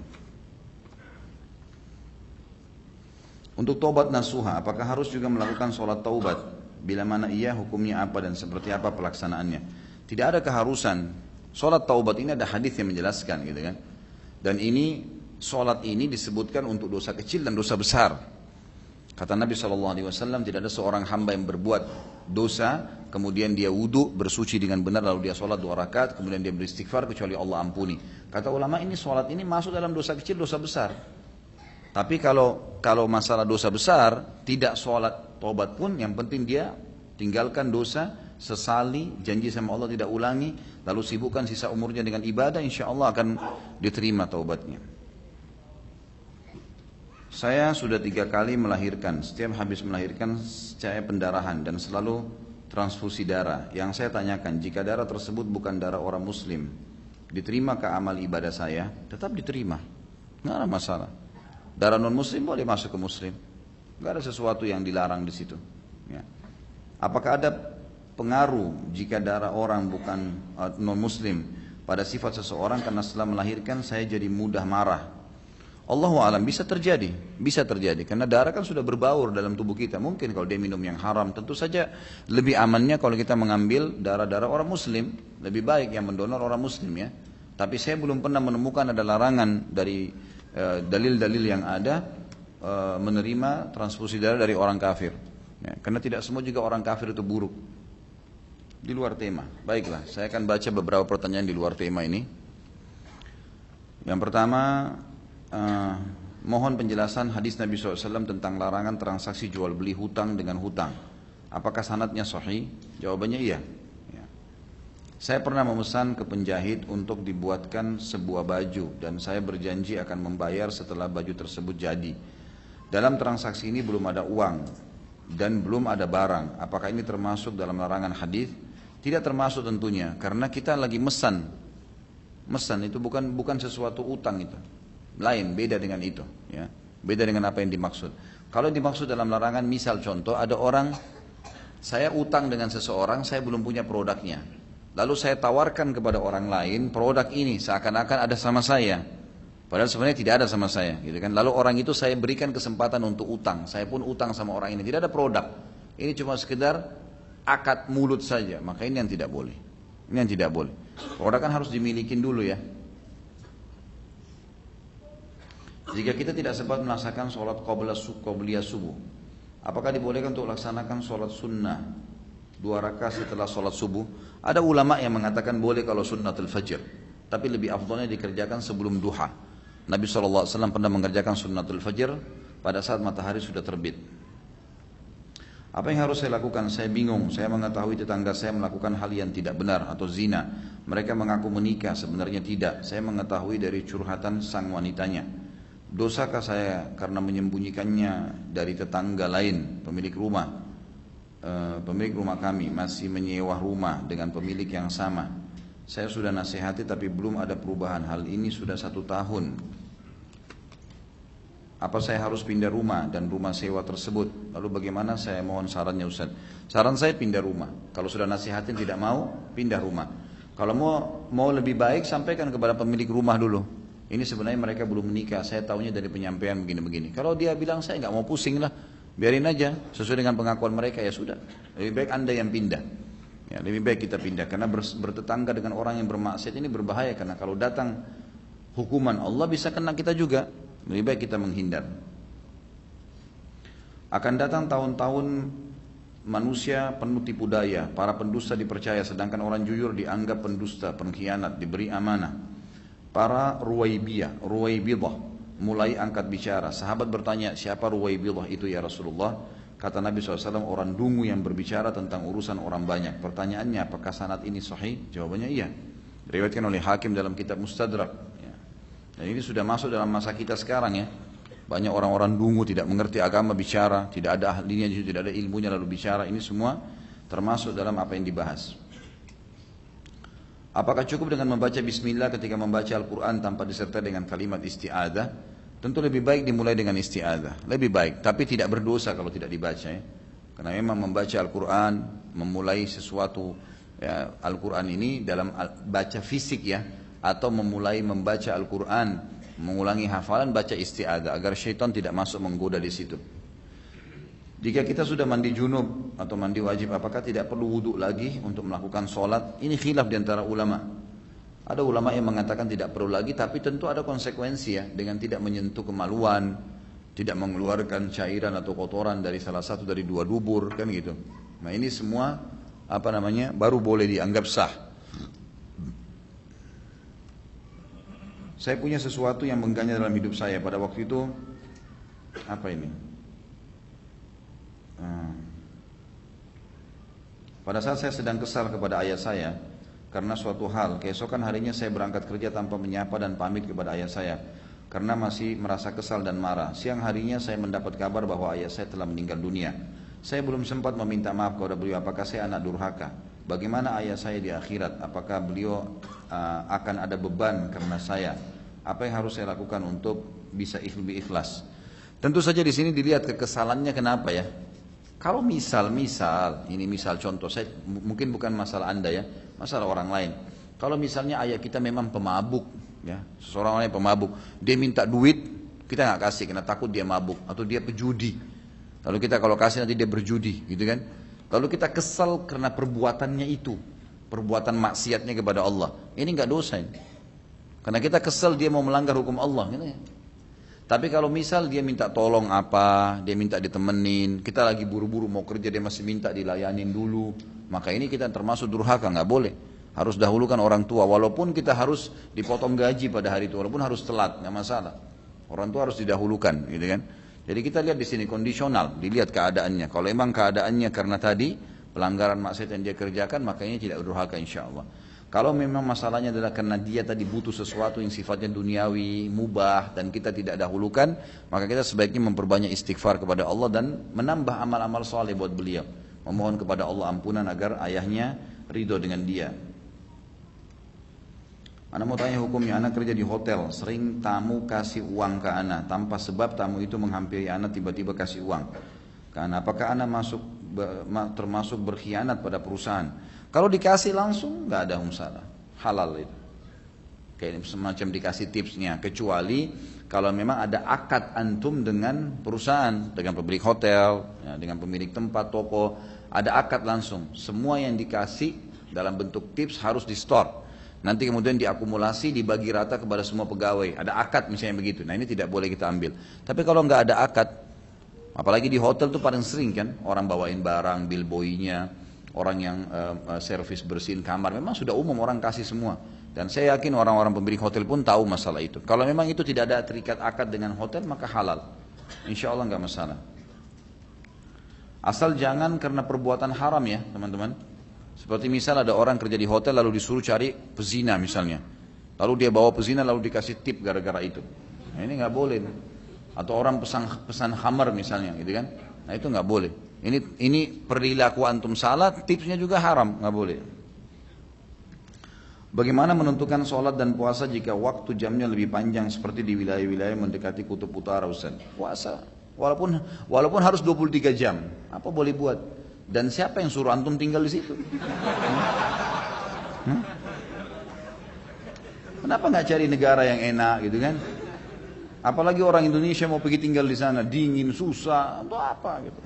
Untuk tobat nasuha, apakah harus juga melakukan sholat taubat? Bila mana iya, hukumnya apa dan seperti apa pelaksanaannya. Tidak ada keharusan. Sholat taubat ini ada hadis yang menjelaskan gitu kan. Dan ini sholat ini disebutkan untuk dosa kecil dan dosa besar. Kata Nabi SAW, tidak ada seorang hamba yang berbuat dosa, kemudian dia wudu, bersuci dengan benar, lalu dia sholat 2 rakaat, kemudian dia beristighfar, kecuali Allah ampuni. Kata ulama, ini sholat ini masuk dalam dosa kecil, dosa besar. Tapi kalau masalah dosa besar, tidak sholat tobat pun, yang penting dia tinggalkan dosa, sesali, janji sama Allah tidak ulangi, lalu sibukkan sisa umurnya dengan ibadah, insya Allah akan diterima taubatnya. Saya sudah 3 kali melahirkan, setiap habis melahirkan saya pendarahan dan selalu transfusi darah. Yang saya tanyakan, jika darah tersebut bukan darah orang muslim, diterima ke amal ibadah saya? Tetap diterima, nggak ada masalah. Darah non muslim boleh masuk ke muslim, nggak ada sesuatu yang dilarang di situ. Ya. Apakah ada pengaruh jika darah orang bukan non muslim pada sifat seseorang karena setelah melahirkan saya jadi mudah marah? Allahu a'lam, bisa terjadi karena darah kan sudah berbaur dalam tubuh kita. Mungkin kalau dia minum yang haram, tentu saja lebih amannya kalau kita mengambil darah-darah orang muslim, lebih baik yang mendonor orang muslim ya. Tapi saya belum pernah menemukan ada larangan dari dalil-dalil yang ada menerima transfusi darah dari orang kafir ya, karena tidak semua juga orang kafir itu buruk. Di luar tema. Baiklah, saya akan baca beberapa pertanyaan di luar tema ini. Yang pertama, mohon penjelasan hadis Nabi SAW tentang larangan transaksi jual beli hutang dengan hutang. Apakah sanadnya sahih? Jawabannya iya. Ya. Saya pernah memesan ke penjahit untuk dibuatkan sebuah baju dan saya berjanji akan membayar setelah baju tersebut jadi. Dalam transaksi ini belum ada uang dan belum ada barang. Apakah ini termasuk dalam larangan hadis? Tidak termasuk tentunya, karena kita lagi mesan. Mesan itu bukan sesuatu utang itu. Lain, beda dengan itu ya. Beda dengan apa yang dimaksud. Kalau dimaksud dalam larangan, misal contoh, ada orang, saya utang dengan seseorang, saya belum punya produknya, lalu saya tawarkan kepada orang lain produk ini seakan-akan ada sama saya, padahal sebenarnya tidak ada sama saya gitu kan. Lalu orang itu saya berikan kesempatan untuk utang, saya pun utang sama orang ini, tidak ada produk, ini cuma sekedar akad mulut saja, maka ini yang tidak boleh. Ini yang tidak boleh. Produk kan harus dimilikin dulu ya. Jika kita tidak sempat melaksanakan sholat qobliyah subuh, apakah dibolehkan untuk laksanakan sholat sunnah 2 rakaat setelah sholat subuh? Ada ulama yang mengatakan boleh kalau sunnatul fajr, tapi lebih afdalnya dikerjakan sebelum duha. Nabi SAW pernah mengerjakan sunnatul fajr pada saat matahari sudah terbit. Apa yang harus saya lakukan? Saya bingung. Saya mengetahui tetangga saya melakukan hal yang tidak benar atau zina. Mereka mengaku menikah, sebenarnya tidak. Saya mengetahui dari curhatan sang wanitanya. Dosakah saya karena menyembunyikannya dari tetangga lain, pemilik rumah? Pemilik rumah kami masih menyewa rumah dengan pemilik yang sama. Saya sudah nasihati tapi belum ada perubahan. Hal ini sudah 1 tahun. Apa saya harus pindah rumah dan rumah sewa tersebut? Lalu bagaimana? Saya mohon sarannya Ustaz. Saran saya pindah rumah. Kalau sudah nasihatin tidak mau, pindah rumah. Kalau mau lebih baik, sampaikan kepada pemilik rumah dulu. Ini sebenarnya mereka belum menikah, saya tahunya dari penyampaian begini-begini. Kalau dia bilang saya nggak mau pusing lah, biarin aja sesuai dengan pengakuan mereka, ya sudah. Lebih baik Anda yang pindah. Ya, lebih baik kita pindah karena bertetangga dengan orang yang bermaksiat ini berbahaya, karena kalau datang hukuman Allah bisa kena kita juga. Lebih baik kita menghindar. Akan datang tahun-tahun manusia penuh tipu daya, para pendusta dipercaya sedangkan orang jujur dianggap pendusta, pengkhianat, diberi amanah. Para Ruwaibidah mulai angkat bicara. Sahabat bertanya, siapa Ruwaibidah itu ya Rasulullah? Kata Nabi SAW, orang dungu yang berbicara tentang urusan orang banyak. Pertanyaannya, apakah sanad ini sahih? Jawabannya iya. Diriwayatkan oleh Hakim dalam kitab Mustadrak ya. Dan ini sudah masuk dalam masa kita sekarang ya. Banyak orang-orang dungu, tidak mengerti agama, bicara, tidak ada ahlinya, tidak ada ilmunya lalu bicara. Ini semua termasuk dalam apa yang dibahas. Apakah cukup dengan membaca bismillah ketika membaca Al-Quran tanpa disertai dengan kalimat isti'adah? Tentu lebih baik dimulai dengan isti'adah. Lebih baik, tapi tidak berdosa kalau tidak dibaca ya. Karena memang membaca Al-Quran, memulai sesuatu ya, Al-Quran ini dalam baca fisik ya. Atau memulai membaca Al-Quran, mengulangi hafalan, baca isti'adah. Agar syaitan tidak masuk menggoda di situ. Jika kita sudah mandi junub atau mandi wajib, apakah tidak perlu wudhu lagi untuk melakukan sholat? Ini khilaf di antara ulama. Ada ulama yang mengatakan tidak perlu lagi, tapi tentu ada konsekuensi ya, dengan tidak menyentuh kemaluan, tidak mengeluarkan cairan atau kotoran dari salah satu dari dua dubur, kan gitu. Nah ini semua baru boleh dianggap sah. Saya punya sesuatu yang mengganjal dalam hidup saya pada waktu itu. Apa ini? Pada saat saya sedang kesal kepada ayah saya karena suatu hal, keesokan harinya saya berangkat kerja tanpa menyapa dan pamit kepada ayah saya karena masih merasa kesal dan marah. Siang harinya saya mendapat kabar bahwa ayah saya telah meninggal dunia. Saya belum sempat meminta maaf kepada beliau. Apakah saya anak durhaka? Bagaimana ayah saya di akhirat? Apakah beliau akan ada beban karena saya? Apa yang harus saya lakukan untuk bisa lebih ikhlas? Tentu saja di sini dilihat kekesalannya kenapa ya. Kalau misal contoh, saya mungkin bukan masalah Anda ya, masalah orang lain. Kalau misalnya ayah kita memang pemabuk, ya, seseorang lain pemabuk, dia minta duit, kita nggak kasih karena takut dia mabuk atau dia pejudi. Lalu kita kalau kasih nanti dia berjudi, gitu kan? Lalu kita kesal karena perbuatannya itu, perbuatan maksiatnya kepada Allah. Ini nggak dosa ini. Karena kita kesal dia mau melanggar hukum Allah, gitu ya. Tapi kalau misal dia minta tolong apa, dia minta ditemenin, kita lagi buru-buru mau kerja, dia masih minta dilayanin dulu, maka ini kita termasuk durhaka, nggak boleh. Harus dahulukan orang tua, walaupun kita harus dipotong gaji pada hari itu, walaupun harus telat, nggak masalah. Orang tua harus didahulukan, gitu kan? Jadi kita lihat di sini kondisional, dilihat keadaannya. Kalau emang keadaannya karena tadi pelanggaran maksiat yang dia kerjakan, maka ini tidak durhaka insya Allah. Kalau memang masalahnya adalah karena dia tadi butuh sesuatu yang sifatnya duniawi, mubah, dan kita tidak dahulukan, maka kita sebaiknya memperbanyak istighfar kepada Allah dan menambah amal-amal soleh buat beliau. Memohon kepada Allah ampunan agar ayahnya ridho dengan dia. Ana mau tanya hukumnya, ana kerja di hotel, sering tamu kasih uang ke ana, tanpa sebab tamu itu menghampiri ana tiba-tiba kasih uang. Karena apakah ana termasuk berkhianat pada perusahaan? Kalau dikasih langsung nggak ada masalah, halal itu. Kayak semacam dikasih tipsnya, kecuali kalau memang ada akad antum dengan perusahaan, dengan pemilik hotel, ya, dengan pemilik tempat toko, ada akad langsung. Semua yang dikasih dalam bentuk tips harus di store. Nanti kemudian diakumulasi, dibagi rata kepada semua pegawai. Ada akad misalnya begitu. Nah ini tidak boleh kita ambil. Tapi kalau nggak ada akad, apalagi di hotel tuh paling sering kan orang bawain barang, bill boy-nya, orang yang servis bersihin kamar, memang sudah umum orang kasih semua. Dan saya yakin orang-orang pemilik hotel pun tahu masalah itu. Kalau memang itu tidak ada terikat akad dengan hotel, maka halal. Insya Allah nggak masalah. Asal jangan karena perbuatan haram ya teman-teman. Seperti misal ada orang kerja di hotel lalu disuruh cari pezina misalnya. Lalu dia bawa pezina lalu dikasih tip gara-gara itu. Nah, ini nggak boleh. Atau orang pesan khamar misalnya gitu kan. Nah itu nggak boleh. Ini perilaku antum salah, tipsnya juga haram, nggak boleh. Bagaimana menentukan sholat dan puasa jika waktu jamnya lebih panjang seperti di wilayah-wilayah mendekati kutub utara Ustaz? Puasa, walaupun harus 23 jam, apa boleh buat? Dan siapa yang suruh antum tinggal di situ? Kenapa nggak cari negara yang enak gitu kan? Apalagi orang Indonesia mau pergi tinggal di sana, dingin, susah, atau apa gitu.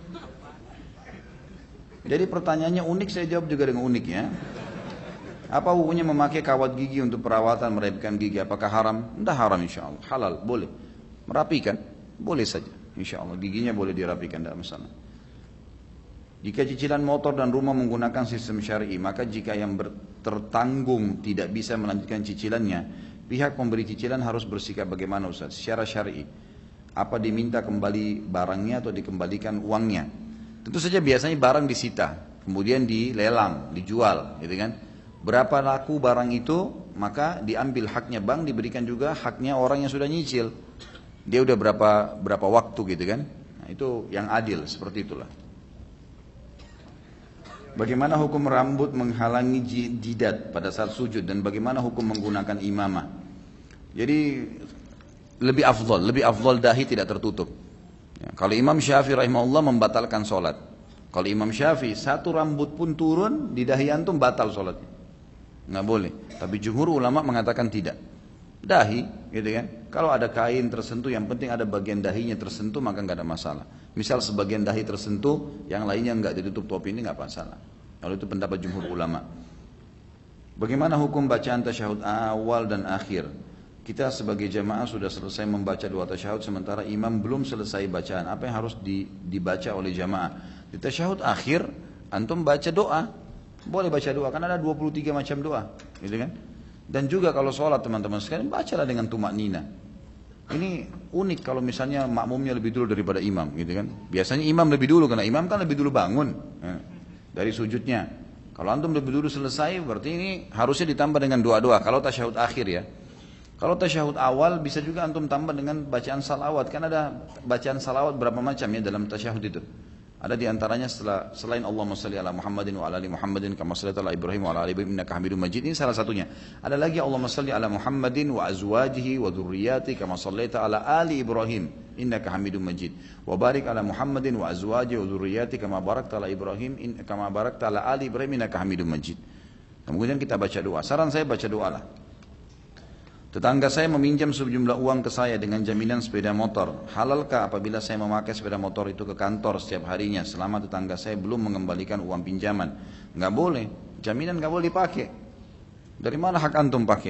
Jadi pertanyaannya unik, saya jawab juga dengan unik ya. Apa hukumnya memakai kawat gigi untuk perawatan merapikan gigi? Apakah haram? Tidak haram insya Allah, halal, boleh. Merapikan, boleh saja. Insya Allah giginya boleh dirapikan, tidak masalah. Jika cicilan motor dan rumah menggunakan sistem syar'i, maka jika yang tertanggung tidak bisa melanjutkan cicilannya, pihak pemberi cicilan harus bersikap bagaimana Ustaz? Secara syar'i, apa diminta kembali barangnya atau dikembalikan uangnya? Tentu saja biasanya barang disita, kemudian dilelang, dijual, gitu kan? Berapa laku barang itu, maka diambil haknya bank, diberikan juga haknya orang yang sudah nyicil. Dia udah berapa waktu gitu kan? Nah, itu yang adil, seperti itulah. Bagaimana hukum rambut menghalangi jidat pada saat sujud dan bagaimana hukum menggunakan imamah? Jadi lebih afdal dahi tidak tertutup. Ya, kalau Imam Syafi'i rahimahullah membatalkan sholat. Kalau Imam Syafi'i satu rambut pun turun di dahi antum batal sholatnya. Nggak boleh. Tapi jumhur ulama mengatakan tidak. Dahi, gitu kan. Kalau ada kain tersentuh, yang penting ada bagian dahinya tersentuh, maka nggak ada masalah. Misal sebagian dahi tersentuh, yang lainnya nggak ditutup topi, ini nggak masalah. Kalau itu pendapat jumhur ulama. Bagaimana hukum bacaan tasyahud awal dan akhir? Kita sebagai jamaah sudah selesai membaca 2 tasyahud, sementara imam belum selesai bacaan. Apa yang harus dibaca oleh jamaah? Di tasyahud akhir, antum baca doa. Boleh baca doa, kan ada 23 macam doa, gitu kan? Dan juga kalau sholat teman-teman sekalian, bacalah dengan tumak nina. Ini unik kalau misalnya makmumnya lebih dulu daripada imam, gitu kan? Biasanya imam lebih dulu, karena imam kan lebih dulu bangun dari sujudnya. Kalau antum lebih dulu selesai, berarti ini harusnya ditambah dengan doa-doa. Kalau tasyahud akhir ya. Kalau tasyahud awal bisa juga antum tambah dengan bacaan salawat. Kan ada bacaan salawat berapa macam ya dalam tasyahud itu. Ada di antaranya selain Allahumma shalli ala Muhammadin wa ala ali Muhammadin kama shallaita ala Ibrahim wa ala ali Ibrahim innaka Hamidum Majid. Ini salah satunya. Ada lagi Allahumma shalli ala Muhammadin wa azwajihi wa dzurriyyati kama shallaita ala ali Ibrahim innaka Hamidum Majid. Wa barik ala Muhammadin wa azwajihi wa dzurriyyati kama barakta ala Ibrahim kama barakta ala ali Ibrahim innaka Hamidum Majid. Kemudian kita baca doa. Saran saya baca doa lah. Tetangga saya meminjam sejumlah uang ke saya dengan jaminan sepeda motor. Halalkah apabila saya memakai sepeda motor itu ke kantor setiap harinya selama tetangga saya belum mengembalikan uang pinjaman? Nggak boleh. Jaminan nggak boleh dipakai. Dari mana hak antum pakai?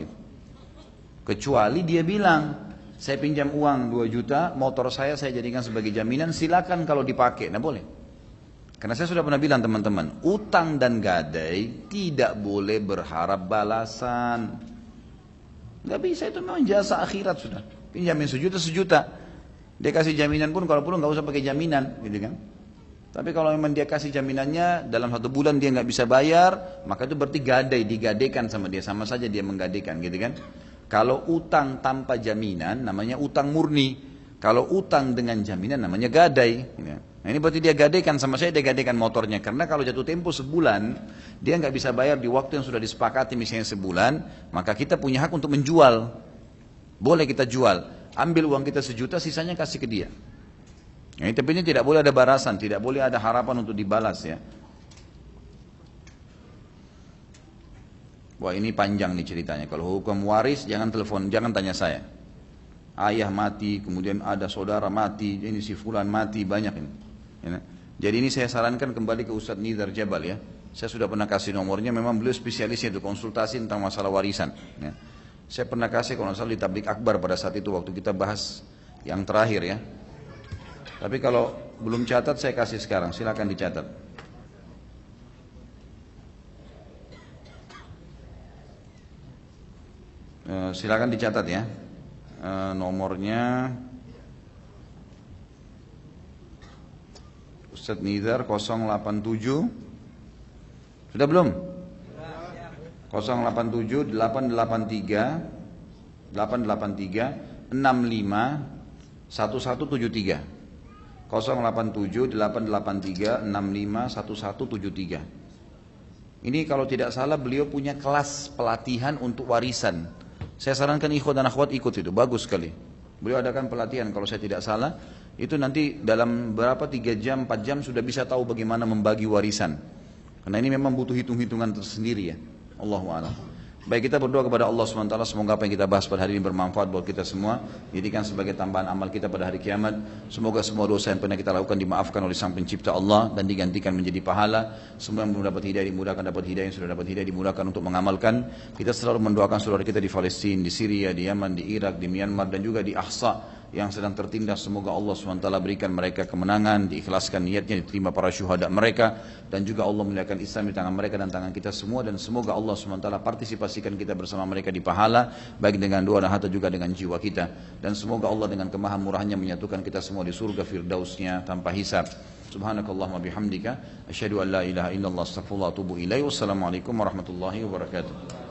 Kecuali dia bilang, saya pinjam uang 2 juta, motor saya jadikan sebagai jaminan, silakan kalau dipakai. Nggak boleh. Karena saya sudah pernah bilang teman-teman, utang dan gadai tidak boleh berharap balasan. Gak bisa, itu memang jasa akhirat sudah. Pinjamin sejuta. Dia kasih jaminan pun kalau perlu gak usah pakai jaminan, gitu kan. Tapi kalau memang dia kasih jaminannya dalam 1 bulan dia gak bisa bayar, maka itu berarti digadaikan sama dia, sama saja dia menggadaikan, gitu kan. Kalau utang tanpa jaminan namanya utang murni. Kalau utang dengan jaminan namanya gadai. Nah ini berarti dia gadaikan sama saya, dia gadaikan motornya. Karena kalau jatuh tempo sebulan, dia nggak bisa bayar di waktu yang sudah disepakati misalnya sebulan, maka kita punya hak untuk menjual. Boleh kita jual, ambil uang kita 1 juta, sisanya kasih ke dia. Nah, tapi ini tidak boleh ada balasan, tidak boleh ada harapan untuk dibalas ya. Wah ini panjang nih ceritanya. Kalau hukum waris jangan telepon, jangan tanya saya. Ayah mati, kemudian ada saudara mati, ini si fulan mati, banyak ini. Ya. Jadi ini saya sarankan kembali ke Ustadz Nidar Jabal ya. Saya sudah pernah kasih nomornya, memang beliau spesialisnya itu konsultasi tentang masalah warisan. Ya. Saya pernah kasih kalau salah di Tablik Akbar pada saat itu waktu kita bahas yang terakhir ya. Tapi kalau belum catat saya kasih sekarang, silakan dicatat. Silakan dicatat ya. Nomornya Ustadz Nidar 087. Sudah belum? 087 883 65 1173. 087 883 65 1173. Ini kalau tidak salah beliau punya kelas pelatihan untuk warisan. Saya sarankan ikhwan dan akhwat ikut itu, bagus sekali. Beliau adakan pelatihan kalau saya tidak salah, itu nanti dalam berapa 3 jam, 4 jam sudah bisa tahu bagaimana membagi warisan. Karena ini memang butuh hitung-hitungan tersendiri ya. Allahu a'lam. Baik, kita berdoa kepada Allah SWT, semoga apa yang kita bahas pada hari ini bermanfaat buat kita semua, jadikan sebagai tambahan amal kita pada hari kiamat. Semoga semua dosa yang pernah kita lakukan dimaafkan oleh Sang Pencipta Allah dan digantikan menjadi pahala. Semua yang belum dapat hidayah dimudahkan dapat hidayah, yang sudah dapat hidayah dimudahkan untuk mengamalkan. Kita selalu mendoakan saudara kita di Palestina, di Syria, di Yaman, di Irak, di Myanmar dan juga di Ahsa yang sedang tertindas. Semoga Allah SWT berikan mereka kemenangan, diikhlaskan niatnya, diterima para syuhada mereka, dan juga Allah muliakan Islam di tangan mereka dan tangan kita semua. Dan semoga Allah SWT partisipasikan kita bersama mereka di pahala, baik dengan doa dan harta juga dengan jiwa kita. Dan semoga Allah dengan kemahamurahannya menyatukan kita semua di surga firdausnya tanpa hisab. Subhanakallahumma bihamdika asyhadu an la ilaha illallah astaghfirullah wa atubu ilaih. Wassalamualaikum warahmatullahi wabarakatuh.